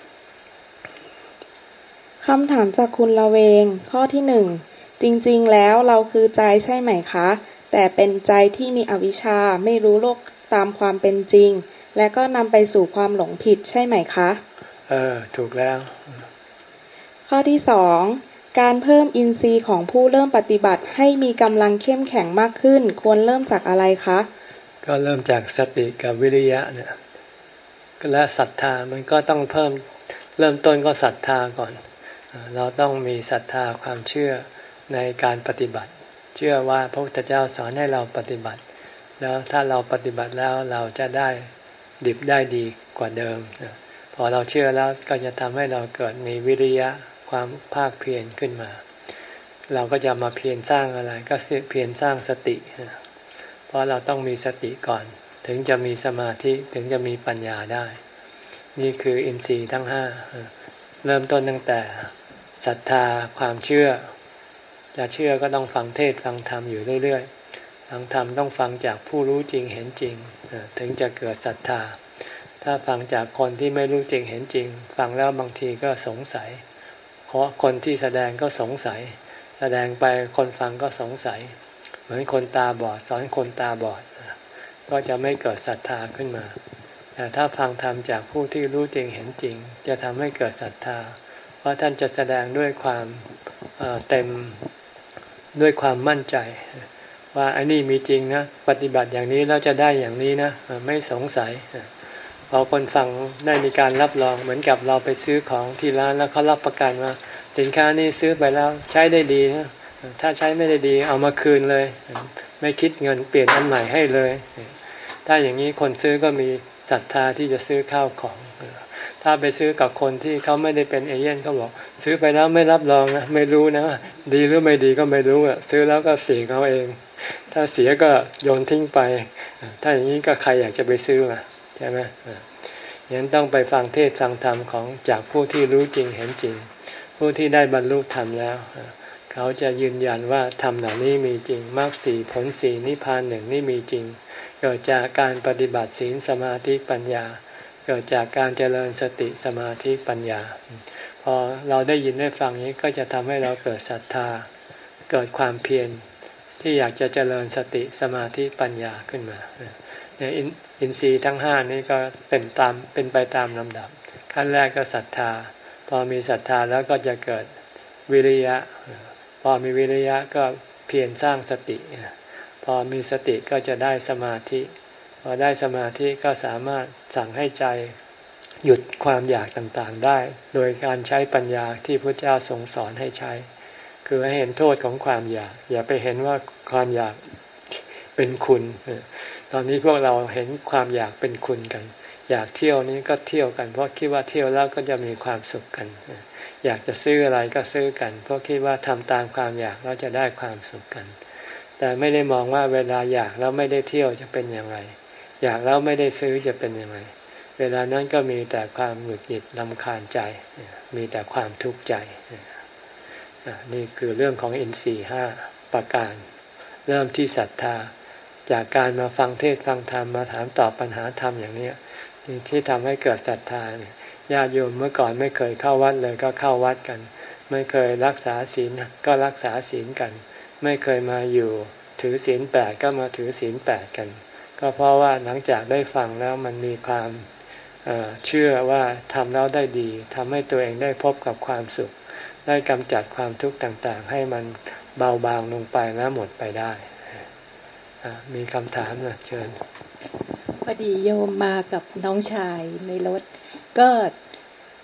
คำถามจากคุณละเวงข้อที่หนึ่งจริงๆแล้วเราคือใจใช่ไหมคะแต่เป็นใจที่มีอวิชชาไม่รู้โลกตามความเป็นจริงและก็นำไปสู่ความหลงผิดใช่ไหมคะเออถูกแล้วข้อที่สองการเพิ่มอินทรีย์ของผู้เริ่มปฏิบัติให้มีกำลังเข้มแข็งมากขึ้นควรเริ่มจากอะไรคะก็เริ่มจากสติกับวิริยะเนี่ยและศรัทธามันก็ต้องเพิ่มเริ่มต้นก็ศรัทธาก่อนเราต้องมีศรัทธาความเชื่อในการปฏิบัติเชื่อว่าพระพุทธเจ้าสอนให้เราปฏิบัติแล้วถ้าเราปฏิบัติแล้วเราจะได้ดิบได้ดีกว่าเดิมพอเราเชื่อแล้วก็จะทำให้เราเกิดมีวิริยะความภาคเพียรขึ้นมาเราก็จะมาเพียรสร้างอะไรก็เพียรสร้างสติเพราะเราต้องมีสติก่อนถึงจะมีสมาธิถึงจะมีปัญญาได้นี่คืออินทรีย์ทั้งห้าเริ่มต้นตั้งแต่ศรัทธาความเชื่อจะเชื่อก็ต้องฟังเทศน์ฟังธรรมอยู่เรื่อยๆฟังธรรมต้องฟังจากผู้รู้จริงเห็นจริงถึงจะเกิดศรัทธาถ้าฟังจากคนที่ไม่รู้จริงเห็นจริงฟังแล้วบางทีก็สงสัยเพราะคนที่แสดงก็สงสัยแสดงไปคนฟังก็สงสัยเหมือนคนตาบอดสอนคนตาบอดก็จะไม่เกิดศรัทธาขึ้นมาแต่ถ้าฟังธรรมจากผู้ที่รู้จริงเห็นจริงจะทำให้เกิดศรัทธาเพราะท่านจะแสดงด้วยความเต็มด้วยความมั่นใจว่าอันนี้มีจริงนะปฏิบัติอย่างนี้แล้วจะได้อย่างนี้นะไม่สงสัยพอคนฟังได้มีการรับรองเหมือนกับเราไปซื้อของที่ร้านแล้วเขารับประกันว่าสินค้านี้ซื้อไปแล้วใช้ได้ดีนะถ้าใช้ไม่ได้ดีเอามาคืนเลยไม่คิดเงินเปลี่ยนอันใหม่ให้เลยถ้าอย่างนี้คนซื้อก็มีศรัทธาที่จะซื้อข้าวของถ้าไปซื้อกับคนที่เขาไม่ได้เป็นเอเย่นเขาบอกซื้อไปแล้วไม่รับรองนะไม่รู้นะดีหรือไม่ดีก็ไม่รู้อ่ะซื้อแล้วก็เสียเขาเองถ้าเสียก็โยนทิ้งไปถ้าอย่างนี้ก็ใครอยากจะไปซื้ออ่ะใช่ไหมอย่างนั้นต้องไปฟังเทศน์ฟังธรรมของจากผู้ที่รู้จริงเห็นจริงผู้ที่ได้บรรลุธรรมแล้วเขาจะยืนยันว่าธรรมเหล่านี้มีจริงมรรคสี่ผลสี่นิพพานหนึ่งนี่มีจริงเกิดจากการปฏิบัติศีลสมาธิปัญญาเกิดจากการเจริญสติสมาธิปัญญาพอเราได้ยินได้ฟังนี้ก็จะทำให้เราเกิดศรัทธาเกิดความเพียรที่อยากจะเจริญสติสมาธิปัญญาขึ้นมาเนี่ยอินทรีย์ทั้งห้านี้ก็เป็นตามเป็นไปตามลำดับขั้นแรกก็ศรัทธาพอมีศรัทธาแล้วก็จะเกิดวิริยะพอมีวิริยะก็เพียรสร้างสติพอมีสติก็จะได้สมาธิพอได้สมาธิก็สามารถสั่งให้ใจหยุดความอยากต่างๆได้โดยการใช้ปัญญาที่พระเจ้าทรงสอนให้ใช้คือให้เห็นโทษของความอยากอย่าไปเห็นว่าความอยากเป็นคุณตอนนี้พวกเราเห็นความอยากเป็นคุณกันอยากเที่ยวนี้ก็เที่ยวกันเพราะคิดว่าเที่ยวแล้วก็จะมีความสุขกันอยากจะซื้ออะไรก็ซื้อกันเพราะคิดว่าทำตามความอยากแล้วจะได้ความสุขกันแต่ไม่ได้มองว่าเวลาอยากแล้วไม่ได้เที่ยวจะเป็นอย่างไรอยากแล้วไม่ได้ซื้อจะเป็นอย่างไรเวลานั้นก็มีแต่ความหงุดหงิดรำคาญใจมีแต่ความทุกข์ใจนี่คือเรื่องของอินทรีย์ห้าประการเริ่มที่ศรัทธาจากการมาฟังเทศฟังธรรมมาถามตอบปัญหาธรรมอย่างนี้ที่ทำให้เกิดศรัทธาเนี่ยญาติโยมเมื่อก่อนไม่เคยเข้าวัดเลยก็เข้าวัดกันไม่เคยรักษาศีลก็รักษาศีลกันไม่เคยมาอยู่ถือศีลแปดก็มาถือศีลแปดกันก็เพราะว่าหลังจากได้ฟังแล้วมันมีความเอ่อเชื่อว่าทำแล้วได้ดีทำให้ตัวเองได้พบกับความสุขได้กำจัดความทุกข์ต่างๆให้มันเบาบางลงไปและหมดไปได้มีคำถามนะเชิญพอดีโยมมากับน้องชายในรถก็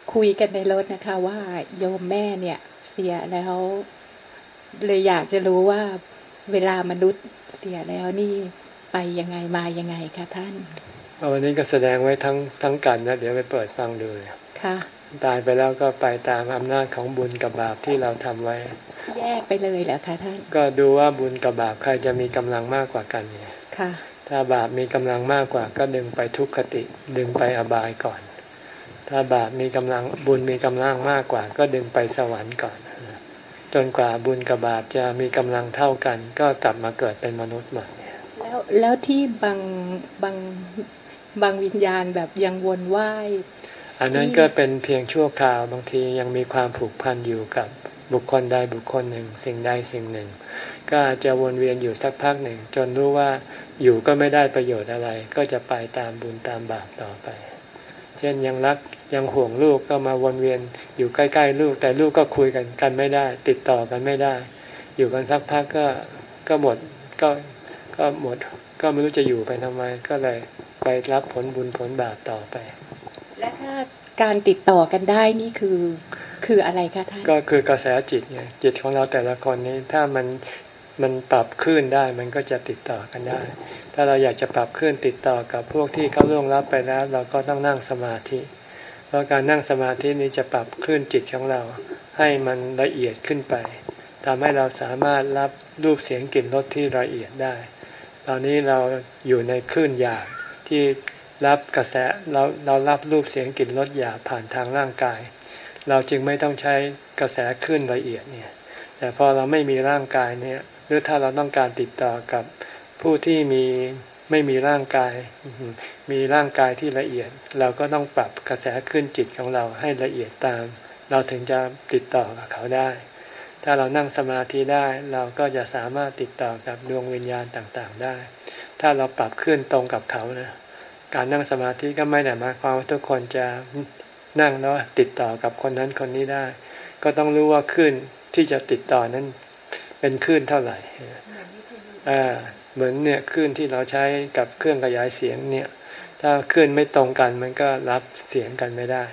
คุยกันในรถนะคะว่าโยมแม่เนี่ยเสียแล้วเลยอยากจะรู้ว่าเวลามนุษย์เสียแล้วนี่ไปยังไงมายังไงคะท่านวันนี้ก็แสดงไว้ทั้งทั้งกันนะเดี๋ยวไปเปิดฟังดูค่ะตายไปแล้วก็ไปตามอำนาจของบุญกับบาปที่เราทำไว้แยกไปเลยเหรอคะท่านก็ดูว่าบุญกับบาปใครจะมีกำลังมากกว่ากันเนี่ยค่ะถ้าบาปมีกำลังมากกว่าก็ดึงไปทุกขติดึงไปอบายก่อนถ้าบาปมีกำลังบุญมีกำลังมากกว่าก็ดึงไปสวรรค์ก่อนจนกว่าบุญกับบาปจะมีกำลังเท่ากันก็กลับมาเกิดเป็นมนุษย์ใหม่แล้วแล้วที่บางบางบางวิญญาณแบบยังวนว่ายอันนั้นก็เป็นเพียงชั่วคราวบางทียังมีความผูกพันอยู่กับบุคคลใดบุคคลหนึ่งสิ่งใดสิ่งหนึ่งก็อาจจะวนเวียนอยู่สักพักหนึ่งจนรู้ว่าอยู่ก็ไม่ได้ประโยชน์อะไรก็จะไปตามบุญตามบาปต่อไปเช่นยังรักยังห่วงลูกก็มาวนเวียนอยู่ใกล้ๆลูกแต่ลูกก็คุยกันกันไม่ได้ติดต่อกันไม่ได้อยู่กันสักพักก็ก็หมดก็ก็หมดก็ไม่รู้จะอยู่ไปทำไมก็เลยไปรับผลบุญผลบาปต่อไปและถ้าการติดต่อกันได้นี่คือคืออะไรคะท่านก็คือกระแสจิตไงจิตของเราแต่ละคนนี้ถ้ามันมันปรับคลื่นได้มันก็จะติดต่อกันได้ถ้าเราอยากจะปรับคลื่นติดต่อกับพวกที่เขาล่วงลับไปแล้วเราก็ต้องนั่งสมาธิเพราะการนั่งสมาธินี้จะปรับคลื่นจิตของเราให้มันละเอียดขึ้นไปทำให้เราสามารถรับรูปเสียงกลิ่นรสที่ละเอียดได้ตอนนี้เราอยู่ในคลื่นหยาบที่รับกระแสเราเรารับรูปเสียงกลิ่นรสหยาบผ่านทางร่างกายเราจึงไม่ต้องใช้กระแสคลื่นละเอียดเนี่ยแต่พอเราไม่มีร่างกายเนี่ยหรือถ้าเราต้องการติดต่อกับผู้ที่มีไม่มีร่างกายมีร่างกายที่ละเอียดเราก็ต้องปรับกระแสคลื่นจิตของเราให้ละเอียดตามเราถึงจะติดต่อกับเขาได้ถ้าเรานั่งสมาธิได้เราก็จะสามารถติดต่อกับดวงวิญญาณต่างๆได้ถ้าเราปรับคลื่นตรงกับเขานะการนั่งสมาธิก็ไม่ได้หมายความว่าทุกคนจะนั่งแล้วติดต่อกับคนนั้นคนนี้ได้ก็ต้องรู้ว่าคลื่นที่จะติดต่อนั้นเป็นคลื่นเท่าไหร่อ่าเหมือนเนี่ยคลื่นที่เราใช้กับเครื่องขยายเสียงเนี่ยถ้าคลื่นไม่ตรงกันมันก็รับเสียงกันไม่ได้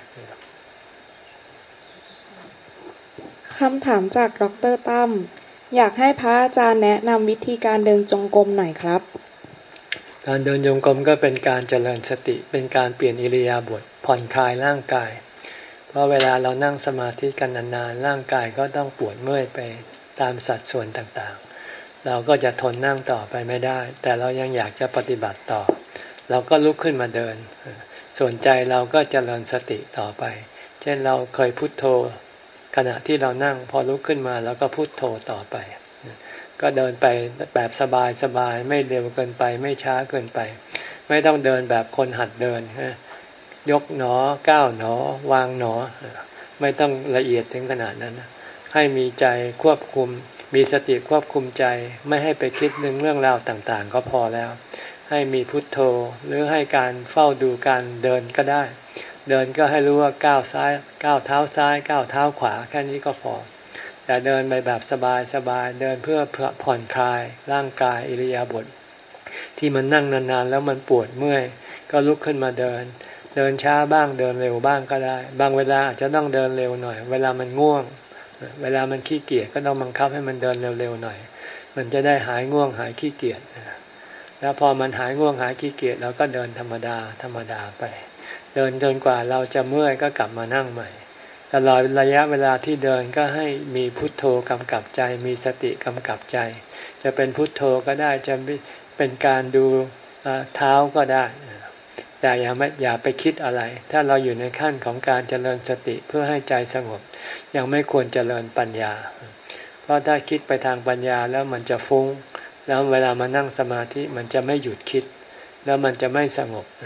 คำถามจากดร.ตั้มอยากให้พระอาจารย์แนะนำวิธีการเดินจงกรมหน่อยครับการเดินจงกรมก็เป็นการเจริญสติเป็นการเปลี่ยนอิริยาบถผ่อนคลายร่างกายเพราะเวลาเรานั่งสมาธิกันนานๆร่างกายก็ต้องปวดเมื่อยไปตามสัดส่วนต่างๆเราก็จะทนนั่งต่อไปไม่ได้แต่เรายังอยากจะปฏิบัติต่อเราก็ลุกขึ้นมาเดินส่วนใจเราก็เจริญสติต่อไปเช่นเราเคยพุทโธขณะที่เรานั่งพอลุกขึ้นมาแล้วก็พุทโธต่อไปก็เดินไปแบบสบายๆไม่เร็วเกินไปไม่ช้าเกินไปไม่ต้องเดินแบบคนหัดเดินยกหนอก้าวหนอวางหนอไม่ต้องละเอียดถึงขนาดนั้นให้มีใจควบคุมมีสติควบคุมใจไม่ให้ไปคิดเรื่องเรื่องราวต่างๆก็พอแล้วให้มีพุทโธหรือให้การเฝ้าดูการเดินก็ได้เดินก็ให้รู้ว่าก้าวซ้ายก้าวเท้าซ้ายก้าวเท้าขวาแค่นี้ก็พอแต่เดินไปแบบสบายๆเดินเพื่อผ่อนคลายร่างกายอิริยาบถที่มันนั่งนานๆแล้วมันปวดเมื่อยก็ลุกขึ้นมาเดินเดินช้าบ้างเดินเร็วบ้างก็ได้บางเวลาอาจจะต้องเดินเร็วหน่อยเวลามันง่วงเวลามันขี้เกียจก็ต้องบังคับให้มันเดินเร็วๆหน่อยมันจะได้หายง่วงหายขี้เกียจแล้วพอมันหายง่วงหายขี้เกียจเราก็เดินธรรมดาธรรมดาไปเดินจนกว่าเราจะเมื่อยก็กลับมานั่งใหม่ตลอดระยะเวลาที่เดินก็ให้มีพุทโธกำกับใจมีสติกำกับใจจะเป็นพุทโธก็ได้จะเป็นการดูเท้าก็ได้แต่อย่าไม่อย่าไปคิดอะไรถ้าเราอยู่ในขั้นของการเจริญสติเพื่อให้ใจสงบยังไม่ควรเจริญปัญญาเพราะถ้าคิดไปทางปัญญาแล้วมันจะฟุ้งแล้วเวลามานั่งสมาธิมันจะไม่หยุดคิดแล้วมันจะไม่สงบ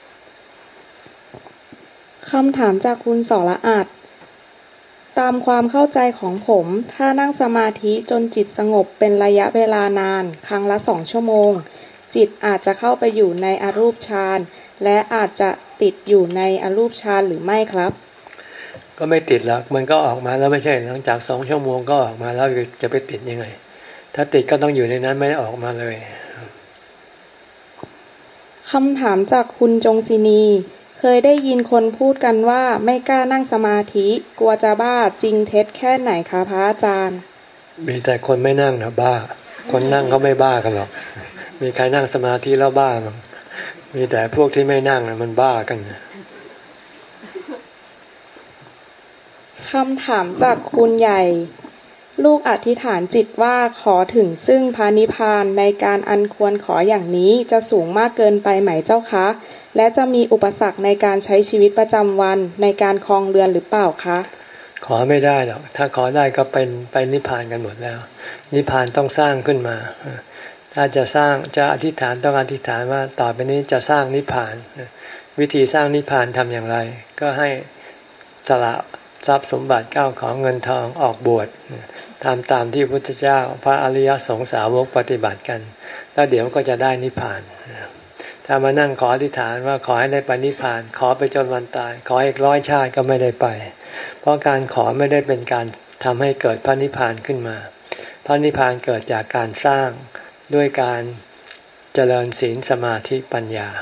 คำถามจากคุณสรอาจตามความเข้าใจของผมถ้านั่งสมาธิจนจิตสงบเป็นระยะเวลานานครั้งละสองชั่วโมงจิตอาจจะเข้าไปอยู่ในอรูปฌานและอาจจะติดอยู่ในอรูปฌานหรือไม่ครับก็ไม่ติดหรอกมันก็ออกมาแล้วไม่ใช่หลังจากสองชั่วโมงก็ออกมาแล้วจะไปติดยังไงถ้าติดก็ต้องอยู่ในนั้นไม่ได้ออกมาเลยคำถามจากคุณจงศินีเคยได้ยินคนพูดกันว่าไม่กล้านั่งสมาธิกลัวจะบ้าจริงเท็จแค่ไหนคะพระอาจารย์มีแต่คนไม่นั่งนะบ้าคนนั่งเขาไม่บ้ากันหรอกมีใครนั่งสมาธิแล้วบ้าหรอมีแต่พวกที่ไม่นั่งนะมันบ้ากันคำถามจากคุณใหญ่ลูกอธิษฐานจิตว่าขอถึงซึ่งพระนิพพานในการอันควรขออย่างนี้จะสูงมากเกินไปไหมเจ้าคะและจะมีอุปสรรคในการใช้ชีวิตประจำวันในการครองเรือนหรือเปล่าคะขอไม่ได้หรอกถ้าขอได้ก็เป็นไปนิพพานกันหมดแล้วนิพพานต้องสร้างขึ้นมาถ้าจะสร้างจะอธิษฐานต้องอธิษฐานว่าต่อไปนี้จะสร้างนิพพานวิธีสร้างนิพพานทำอย่างไรก็ให้สละทรัพย์สมบัติเก้าของเงินทองออกบวชทำตามที่พระพุทธเจ้าพระอริยสงสาวกปฏิบัติกันแล้วเดี๋ยวก็จะได้นิพพานถ้ามานั่งขออธิษฐานว่าขอให้ได้ไปนิพพานขอไปจนวันตายขออีกร้อยชาติก็ไม่ได้ไปเพราะการขอไม่ได้เป็นการทำให้เกิดพระนิพพานขึ้นมาพระนิพพานเกิดจากการสร้างด้วยการเจริญศีลสมาธิปัญญา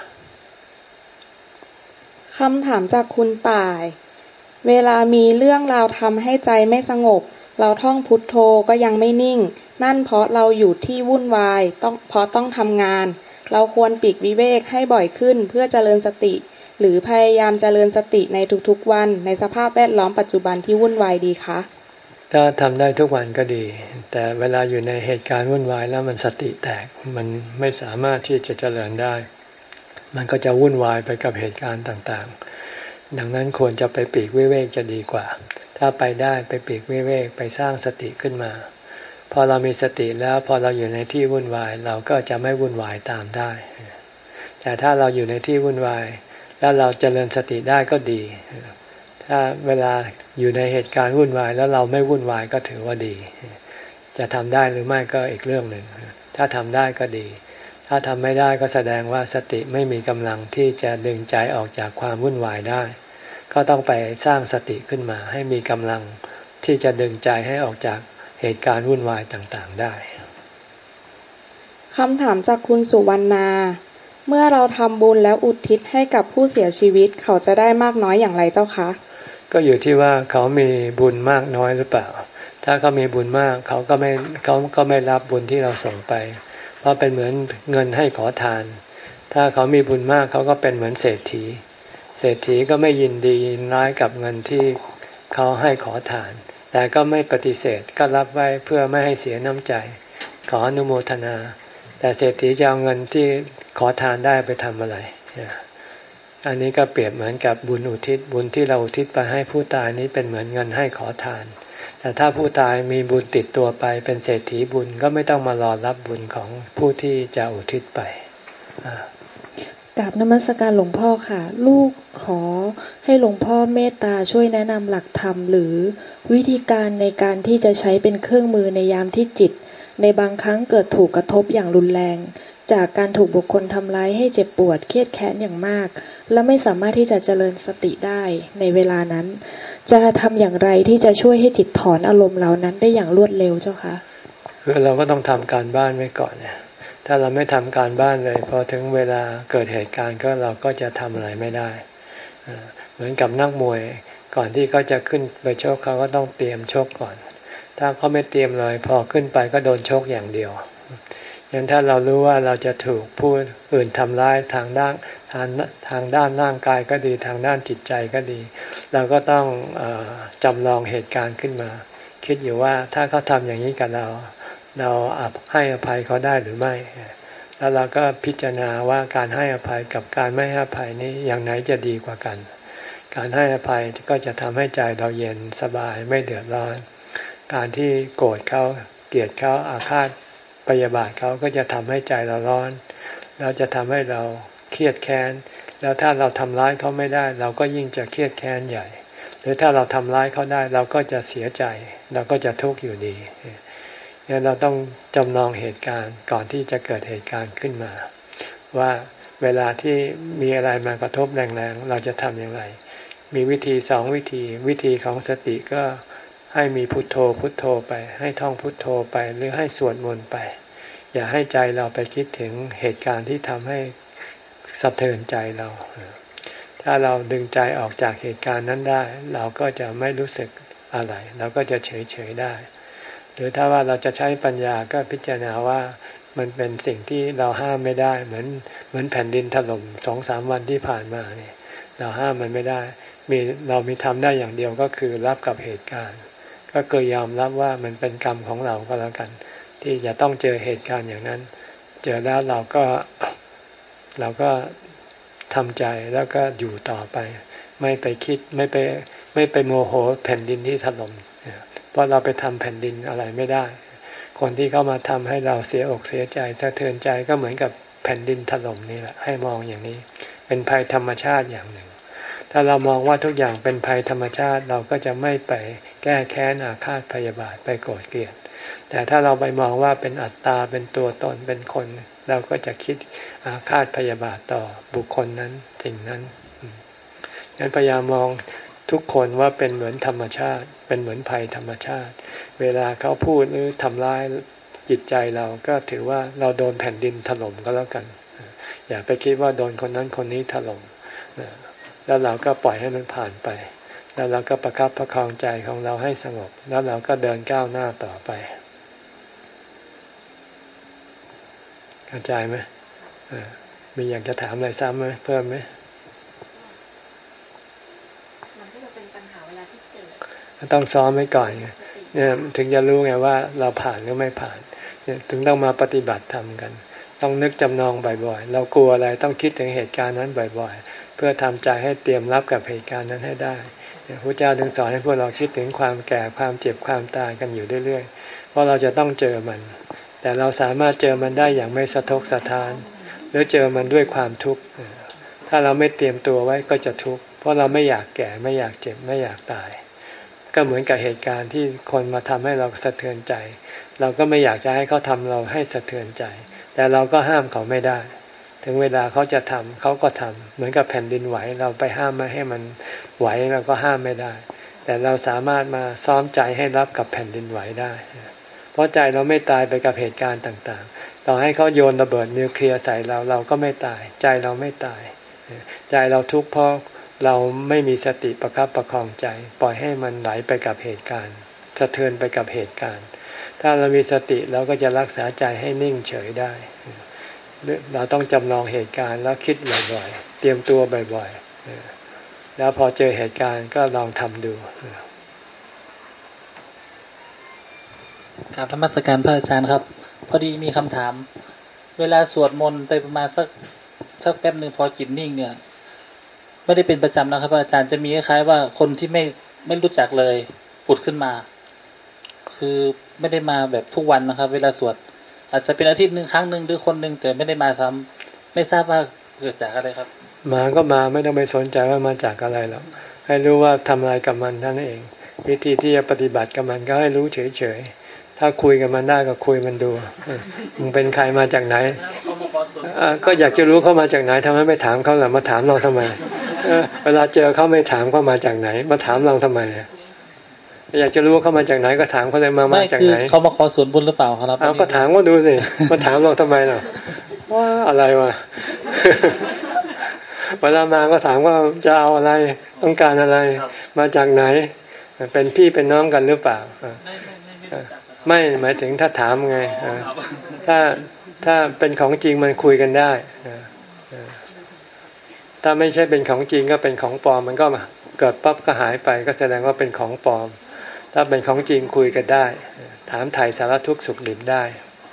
คำถามจากคุณต่ายเวลามีเรื่องราวทำให้ใจไม่สงบเราท่องพุทโธก็ยังไม่นิ่งนั่นเพราะเราอยู่ที่วุ่นวายต้องเพราะต้องทำงานเราควรปลีกวิเวกให้บ่อยขึ้นเพื่อเจริญสติหรือพยายามเจริญสติในทุกๆวันในสภาพแวดล้อมปัจจุบันที่วุ่นวายดีคะถ้าทำได้ทุกวันก็ดีแต่เวลาอยู่ในเหตุการณ์วุ่นวายแล้วมันสติแตกมันไม่สามารถที่จะเจริญได้มันก็จะวุ่นวายไปกับเหตุการณ์ต่างๆดังนั้นควรจะไปปลีกวิเวกจะดีกว่าถ้าไปได้ไปปลีกวิเวกไปสร้างสติขึ้นมาพอเรามีสติแล้วพอเราอยู่ในที่วุ่นวายเราก็จะไม่วุ่นวายตามได้แต่ถ้าเราอยู่ในที่วุ่นวายแล้วเราเจริญสติได้ก็ดีถ้าเวลาอยู่ในเหตุการณ์วุ่นวายแล้วเราไม่วุ่นวายก็ถือว่าดีจะทำได้หรือไม่ก็อีกเรื่องหนึ่งถ้าทำได้ก็ดีถ้าทำไม่ได้ก็แสดงว่าสติไม่มีกำลังที่จะดึงใจออกจากความวุ่นวายได้ก็ต้องไปสร้างสติขึ้นมาให้มีกำลังที่จะดึงใจให้ออกจากเหตุการณ์วุ่นวายต่างๆได้คำถามจากคุณสุวรรณาเมื่อเราทำบุญแล้วอุทิศให้กับผู้เสียชีวิตเขาจะได้มากน้อยอย่างไรเจ้าคะก็อยู่ที่ว่าเขามีบุญมากน้อยหรือเปล่าถ้าเขามีบุญมากเขาก็ไม่เขาก็ไม่รับบุญที่เราส่งไปเพราะเป็นเหมือนเงินให้ขอทานถ้าเขามีบุญมากเขาก็เป็นเหมือนเศรษฐีเศรษฐีก็ไม่ยินดียินร้ายกับเงินที่เขาให้ขอทานแต่ก็ไม่ปฏิเสธก็รับไว้เพื่อไม่ให้เสียน้ำใจขออนุโมทนาแต่เศรษฐีจะเอาเงินที่ขอทานได้ไปทำอะไรอันนี้ก็เปรียบเหมือนกับบุญอุทิศบุญที่เราอุทิศไปให้ผู้ตายนี้เป็นเหมือนเงินให้ขอทานแต่ถ้าผู้ตายมีบุญติดตัวไปเป็นเศรษฐีบุญก็ไม่ต้องมารอรับบุญของผู้ที่จะอุทิศไปกราบนมัสการหลวงพ่อค่ะลูกขอให้หลวงพ่อเมตตาช่วยแนะนำหลักธรรมหรือวิธีการในการที่จะใช้เป็นเครื่องมือในยามที่จิตในบางครั้งเกิดถูกกระทบอย่างรุนแรงจากการถูกบุคคลทำร้ายให้เจ็บปวดเครียดแค้นอย่างมากและไม่สามารถที่จะเจริญสติได้ในเวลานั้นจะทำอย่างไรที่จะช่วยให้จิตถอนอารมณ์เหล่านั้นได้อย่างรวดเร็วเจ้าคะคือเราก็ต้องทำการบ้านไว้ก่อนเนี่ยถ้าเราไม่ทำการบ้านเลยพอถึงเวลาเกิดเหตุการณ์ก็เราก็จะทำอะไรไม่ได้เหมือนกับนักมวยก่อนที่เขาจะขึ้นไปชกเขาก็ต้องเตรียมชกก่อนถ้าเขาไม่เตรียมเลยพอขึ้นไปก็โดนชกอย่างเดียวอย่างถ้าเรารู้ว่าเราจะถูกผู้อื่นทำร้ายทางด้านทางทางด้านร่างกายก็ดีทางด้านจิตใจก็ดีเราก็ต้องเอ่อจำลองเหตุการณ์ขึ้นมาคิดอยู่ว่าถ้าเขาทำอย่างนี้กับเราเราให้อภัยเขาได้หรือไม่แล้วเราก็พิจารณาว่าการให้อภัยกับการไม่ให้อภัยนี้อย่างไหนจะดีกว่ากันการให้อภัยก็จะทำให้ใจเราเย็นสบายไม่เดือดร้อนการที่โกรธเขาเกลียดเขาอาฆาตพยาบาทเขาก็จะทำให้ใจเราร้อนแล้วจะทำให้เราเครียดแค้นแล้วถ้าเราทำร้ายเขาไม่ได้เราก็ยิ่งจะเครียดแค้นใหญ่หรือถ้าเราทำร้ายเขาได้เราก็จะเสียใจเราก็จะทุกข์อยู่ดีเนี่ยเราต้องจำลองเหตุการณ์ก่อนที่จะเกิดเหตุการณ์ขึ้นมาว่าเวลาที่มีอะไรมากระทบแรงๆเราจะทำอย่างไรมีวิธีสองวิธีวิธีของสติก็ให้มีพุทโธพุทโธไปให้ท่องพุทโธไปหรือให้สวดมนต์ไปอย่าให้ใจเราไปคิดถึงเหตุการณ์ที่ทำให้สะเทือนใจเราถ้าเราดึงใจออกจากเหตุการณ์นั้นได้เราก็จะไม่รู้สึกอะไรเราก็จะเฉยเฉยได้หรือถ้าว่าเราจะใช้ปัญญาก็พิจารณาว่ามันเป็นสิ่งที่เราห้ามไม่ได้เหมือนเหมือนแผ่นดินถล่มสองสามวันที่ผ่านมาเนี่ยเราห้ามมันไม่ได้มีเรามีทำได้อย่างเดียวก็คือรับกับเหตุการณ์ก็เคยยอมรับว่ามันเป็นกรรมของเราก็แล้วกันที่จะต้องเจอเหตุการณ์อย่างนั้นเจอแล้วเราก็เราก็ทำใจแล้วก็อยู่ต่อไปไม่ไปคิดไม่ไปไม่ไปโมโหแผ่นดินที่ถล่มเพราะเราไปทำแผ่นดินอะไรไม่ได้คนที่เข้ามาทำให้เราเสียอกเสียใจสะเทือนใจก็เหมือนกับแผ่นดินถล่มนี่แหละให้มองอย่างนี้เป็นภัยธรรมชาติอย่างหนึ่งถ้าเรามองว่าทุกอย่างเป็นภัยธรรมชาติเราก็จะไม่ไปแก้แค้นอาฆาตพยาบาทไปโกรธเกลียดแต่ถ้าเราไปมองว่าเป็นอัตตาเป็นตัวตนเป็นคนเราก็จะคิดอาฆาตพยาบาทต่อบุคคลนั้นสิ่งนั้นงั้นพยายามมองทุกคนว่าเป็นเหมือนธรรมชาติเป็นเหมือนภัยธรรมชาติเวลาเขาพูดหรือทำร้ายจิตใจเราก็ถือว่าเราโดนแผ่นดินถล่มก็แล้วกันอย่าไปคิดว่าโดนคนนั้นคนนี้ถล่มแล้วเราก็ปล่อยให้มันผ่านไปแล้วเราก็ประคับประคองใจของเราให้สงบแล้วเราก็เดินก้าวหน้าต่อไปเข้าใจไหมมีอยากจะถามอะไรซ้ำไหมเพิ่มไหมมันก็จะเป็นปัญหาเวลาที่เกิดต้องซ้อมไว้ก่อนไงเนี่ยถึงจะรู้ไงว่าเราผ่านหรือไม่ผ่านเนี่ยถึงต้องมาปฏิบัติธรรมกันต้องนึกจำนองบ่อยๆเรากลัวอะไรต้องคิดถึงเหตุการณ์นั้นบ่อยๆเพื่อทำใจให้เตรียมรับกับเหตุการณ์นั้นให้ได้พระเจ้าถึงสอนให้พวกเราคิดถึงความแก่ความเจ็บความตายกันอยู่เรื่อยๆเพราะเราจะต้องเจอมันแต่เราสามารถเจอมันได้อย่างไม่สะทกสะท้านหรือเจอมันด้วยความทุกข์ถ้าเราไม่เตรียมตัวไว้ก็จะทุกข์เพราะเราไม่อยากแก่ไม่อยากเจ็บไม่อยากตายก็เหมือนกับเหตุการณ์ที่คนมาทำให้เราสะเทือนใจเราก็ไม่อยากจะให้เขาทำเราให้สะเทือนใจแต่เราก็ห้ามเขาไม่ได้ถึงเวลาเขาจะทำเขาก็ทำเหมือนกับแผ่นดินไหวเราไปห้ามไม่ให้มันไหวเราก็ห้ามไม่ได้แต่เราสามารถมาซ้อมใจให้รับกับแผ่นดินไหวได้เพราะใจเราไม่ตายไปกับเหตุการณ์ต่างๆต่อให้เขาโยนระเบิดนิวเคลียร์ใส่เราเราก็ไม่ตายใจเราไม่ตายใจเราทุกข์เพราะเราไม่มีสติประคับประคองใจปล่อยให้มันไหลไปกับเหตุการณ์สะเทือนไปกับเหตุการณ์ถ้าเรามีสติเราก็จะรักษาใจให้นิ่งเฉยได้เราต้องจำลองเหตุการณ์แล้วคิดบ่อยๆเตรียมตัวบ่อยๆแล้วพอเจอเหตุการณ์ก็ลองทำดูครับนมัสการพระอาจารย์ครับพอดีมีคำถามเวลาสวดมนต์ไปประมาณสักสักแป๊บนึงพอจิตนิ่งเนี่ยไม่ได้เป็นประจำนะครับอาจารย์จะมีคล้ายๆว่าคนที่ไม่ไม่รู้จักเลยผุดขึ้นมาคือไม่ได้มาแบบทุกวันนะครับเวลาสวดอาจจะเป็นอาทิตย์หนึ่งครั้งหนึ่งหรือคนหนึ่งแต่ไม่ได้มาซ้ำไม่ทราบว่าเกิดจากอะไรครับมาก็มาไม่ต้องไปสนใจว่ามาจากอะไรหรอกให้รู้ว่าทำอะไรกับมันนั่นเองวิธีที่จะปฏิบัติกับมันก็ให้รู้เฉยๆถ้าคุยกับมันได้ก็คุยมันดูมึงเป็นใครมาจากไหนก็อยากจะรู้เขามาจากไหนทำไมไม่ถามเขาล่ะมาถามเราทำไมเวลาเจอเขาไม่ถามเขามาจากไหนมาถามเราทำไมอยากจะรู้ว่าเขามาจากไหนก็ถามเขาเลยมามาจากไหนเขามาขอส่วนบุญหรือเปล่าครับเอาก็ถามก็ดูสิมาถามเราทำไมล่ะว่าอะไรวะเวลามาก็ถามว่าจะเอาอะไรต้องการอะไรมาจากไหนเป็นพี่เป็นน้องกันหรือเปล่าไม่หมายถึงถ้าถามไงถ้าถ้าเป็นของจริงมันคุยกันได้ถ้าไม่ใช่เป็นของจริงก็เป็นของปลอมมันก็มาเกิดปั๊บก็หายไปก็แสดงว่าเป็นของปลอมถ้าเป็นของจริงคุยกันได้ถามไถ่สารทุกข์สุขดิบได้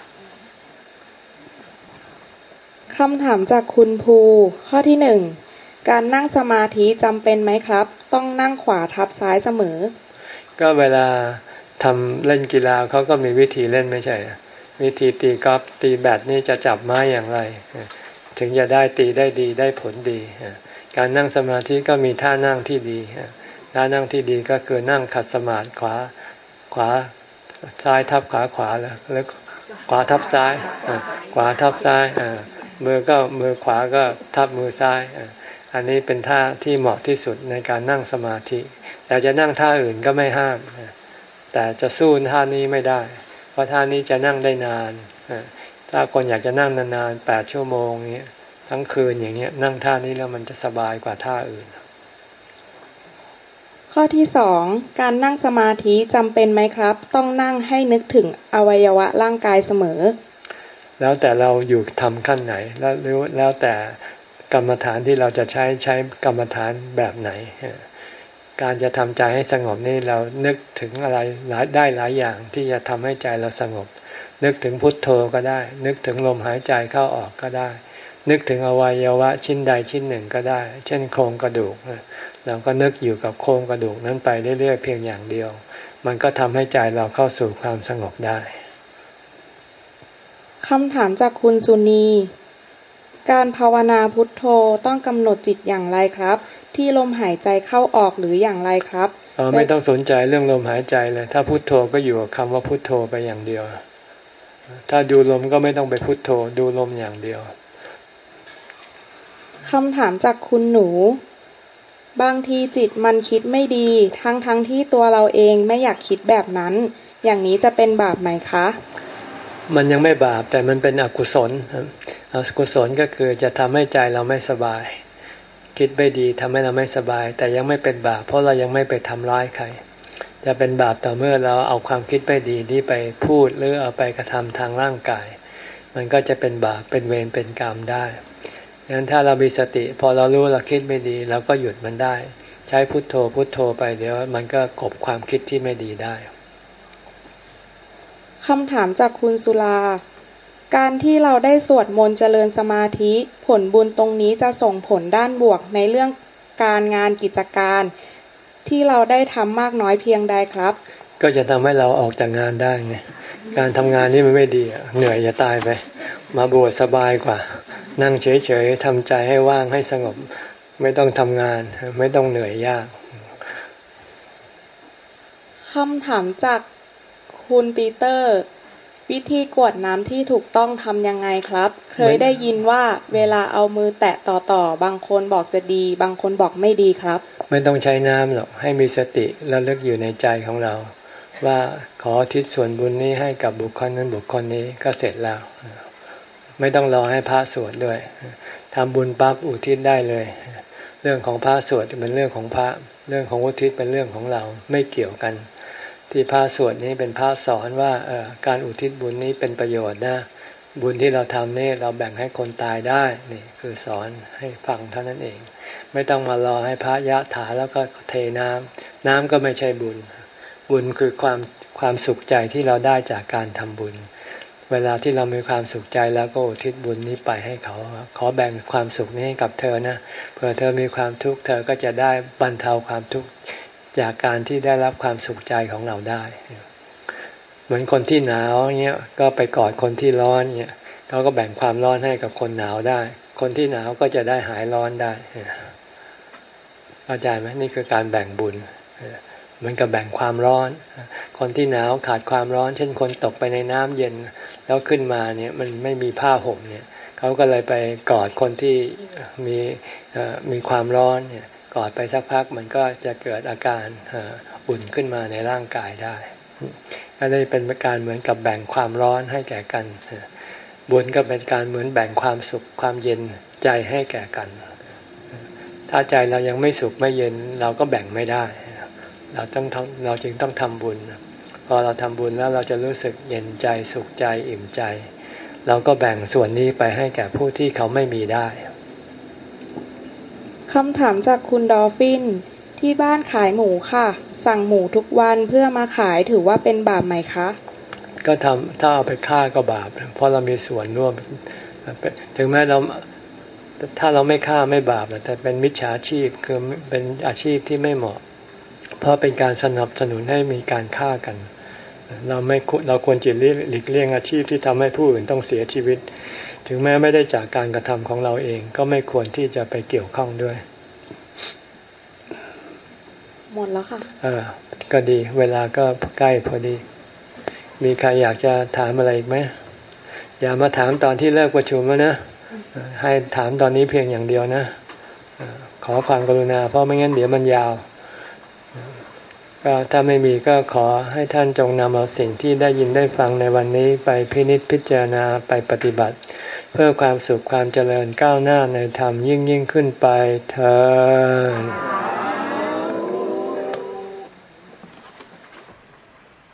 คำถามจากคุณภูข้อที่หนึ่งการนั่งสมาธิจำเป็นไหมครับต้องนั่งขวาทับซ้ายเสมอก็เวลาทำเล่นกีฬาเขาก็มีวิธีเล่นไม่ใช่วิธีตีกอล์ฟตีแบดนี่จะจับไม้อย่างไรถึงจะได้ตีได้ดีได้ผลดีการนั่งสมาธิก็มีท่านั่งที่ดีท่านั่งที่ดีก็คือนั่งขัดสมาธิขวาขวาซ้ายทับขาขวาแล้วแล้วขวาทับซ้ายขวาทับซ้ายมือก็มือขวาก็ทับมือซ้ายอันนี้เป็นท่าที่เหมาะที่สุดในการนั่งสมาธิแต่จะนั่งท่าอื่นก็ไม่ห้ามแต่จะสู้ท่านี้ไม่ได้เพราะท่านี้จะนั่งได้นานถ้าคนอยากจะนั่งนานๆแปดชั่วโมงนี้ตทั้งคืนอย่างเนี้ยนั่งท่านี้แล้วมันจะสบายกว่าท่าอื่นข้อที่สองการนั่งสมาธิจำเป็นไหมครับต้องนั่งให้นึกถึงอวัยวะร่างกายเสมอแล้วแต่เราอยู่ทำขั้นไหนแล้วแล้วแต่กรรมฐานที่เราจะใช้ใช้กรรมฐานแบบไหนการจะทำใจให้สงบนี่เรานึกถึงอะไรหลายได้หลายอย่างที่จะทำให้ใจเราสงบนึกถึงพุทโธก็ได้นึกถึงลมหายใจเข้าออกก็ได้นึกถึงอวัยวะชิ้นใดชิ้นหนึ่งก็ได้เช่นโครงกระดูกเราก็นึกอยู่กับโครงกระดูกนั้นไปเรื่อยๆเพียงอย่างเดียวมันก็ทำให้ใจเราเข้าสู่ความสงบได้คำถามจากคุณสุนีการภาวนาพุทโธต้องกำหนดจิตอย่างไรครับที่ลมหายใจเข้าออกหรืออย่างไรครับเออไม่ต้องสนใจเรื่องลมหายใจเลยถ้าพุทโธก็อยู่กับคำว่าพุทโธไปอย่างเดียวถ้าดูลมก็ไม่ต้องไปพุทโธดูลมอย่างเดียวคำถามจากคุณหนูบางทีจิตมันคิดไม่ดีทั้งทั้งที่ตัวเราเองไม่อยากคิดแบบนั้นอย่างนี้จะเป็นบาปไหมคะมันยังไม่บาปแต่มันเป็นอกุศลอกุศลก็คือจะทำให้ใจเราไม่สบายคิดไม่ดีทำให้เราไม่สบายแต่ยังไม่เป็นบาปเพราะเรายังไม่ไปทำร้ายใครจะเป็นบาปต่อเมื่อเราเอาความคิดไม่ดีนี้ไปพูดหรือเอาไปกระทำทางร่างกายมันก็จะเป็นบาปเป็นเวรเป็นกรรมได้ดังนั้นถ้าเรามีสติพอเรารู้เราคิดไม่ดีเราก็หยุดมันได้ใช้พุทโธพุทโธไปเดี๋ยวมันก็กลบความคิดที่ไม่ดีได้คำถามจากคุณสุลาการที่เราได้สวดมนต์เจริญสมาธิผลบุญตรงนี้จะส่งผลด้านบวกในเรื่องการงานกิจการที่เราได้ทำมากน้อยเพียงใดครับก็จะทำให้เราออกจากงานได้ไงการทำงานนี่มันไม่ดีเหนื่อยจะตายไปมาบวชสบายกว่านั่งเฉยๆทำใจให้ว่างให้สงบไม่ต้องทำงานไม่ต้องเหนื่อยยากคำถามจากคุณปีเตอร์วิธีกรวดน้ำที่ถูกต้องทำยังไงครับเคยได้ยินว่าเวลาเอามือแตะต่อๆบางคนบอกจะดีบางคนบอกไม่ดีครับไม่ต้องใช้น้ำหรอกให้มีสติระลึกอยู่ในใจของเราว่าขอทิศส่วนบุญนี้ให้กับบุคคลนั้นบุคคลนี้ก็เสร็จแล้วไม่ต้องรอให้พระสวดด้วยทำบุญปั๊บอุทิศได้เลยเรื่องของพระสวดเป็นเรื่องของพระเรื่องของอุทิศเป็นเรื่องของเราไม่เกี่ยวกันที่พระสวดนี้เป็นพระสอนว่าเอ่อการอุทิศบุญนี้เป็นประโยชน์นะบุญที่เราทำนี่เราแบ่งให้คนตายได้นี่คือสอนให้ฟังเท่านั้นเองไม่ต้องมารอให้พระยะถาแล้วก็เทน้ำน้ำก็ไม่ใช่บุญบุญคือความความสุขใจที่เราได้จากการทำบุญเวลาที่เรามีความสุขใจแล้วก็อุทิศบุญนี้ไปให้เขาขอแบ่งความสุขนี้ให้กับเธอนะเผื่อเธอมีความทุกข์เธอก็จะได้บรรเทาความทุกข์จากการที่ได้รับความสุขใจของเราได้เหมือนคนที่หนาวเงี้ยก็ไปกอดคนที่ร้อนเงี้ยเขาก็แบ่งความร้อนให้กับคนหนาวได้คนที่หนาวก็จะได้หายร้อนได้เข้าใจไหมนี่คือการแบ่งบุญเหมือนกับแบ่งความร้อนคนที่หนาวขาดความร้อนเช่นคนตกไปในน้ำเย็นแล้วขึ้นมาเนี่ยมันไม่มีผ้าห่มเนี่ยเขาก็เลยไปกอดคนที่มีมีความร้อนเนี่ยกอดไปสักพักมันก็จะเกิดอาการอุ่นขึ้นมาในร่างกายได้ก็เลยเป็นการเหมือนกับแบ่งความร้อนให้แก่กันบุญก็เป็นการเหมือนแบ่งความสุขความเย็นใจให้แก่กันถ้าใจเรายังไม่สุขไม่เย็นเราก็แบ่งไม่ได้เราต้องเราจึงต้องทำบุญพอเราทำบุญแล้วเราจะรู้สึกเย็นใจสุขใจอิ่มใจเราก็แบ่งส่วนนี้ไปให้แก่ผู้ที่เขาไม่มีได้คำถามจากคุณดอลฟินที่บ้านขายหมูค่ะสั่งหมูทุกวันเพื่อมาขายถือว่าเป็นบาปไหมคะก็ทำถ้าเอาไปฆ่าก็บาปเพราะเรามีส่วนร่วมถึงแม้เราถ้าเราไม่ฆ่าไม่บาปแต่เป็นมิจฉาชีพคือเป็นอาชีพที่ไม่เหมาะเพราะเป็นการสนับสนุนให้มีการฆ่ากันเราไม่เราควรจะหลีกเลี่ยงอาชีพที่ทำให้ผู้อื่นต้องเสียชีวิตถึงแม้ไม่ได้จากการกระทำของเราเองก็ไม่ควรที่จะไปเกี่ยวข้องด้วยหมดแล้วค่ะเออก็ดีเวลาก็ใกล้พอดีมีใครอยากจะถามอะไรอีกไหมอย่ามาถามตอนที่เลิกประชุมแล้วนะให้ถามตอนนี้เพียงอย่างเดียวนะขอความกรุณาเพราะไม่งั้นเดี๋ยวมันยาวก็ถ้าไม่มีก็ขอให้ท่านจงนำเอาสิ่งที่ได้ยินได้ฟังในวันนี้ไปพินิจพิจารณาไปปฏิบัติเพื่อความสุขความเจริญก้าวหน้าในธรรมยิ่งยิ่งขึ้นไปเถิด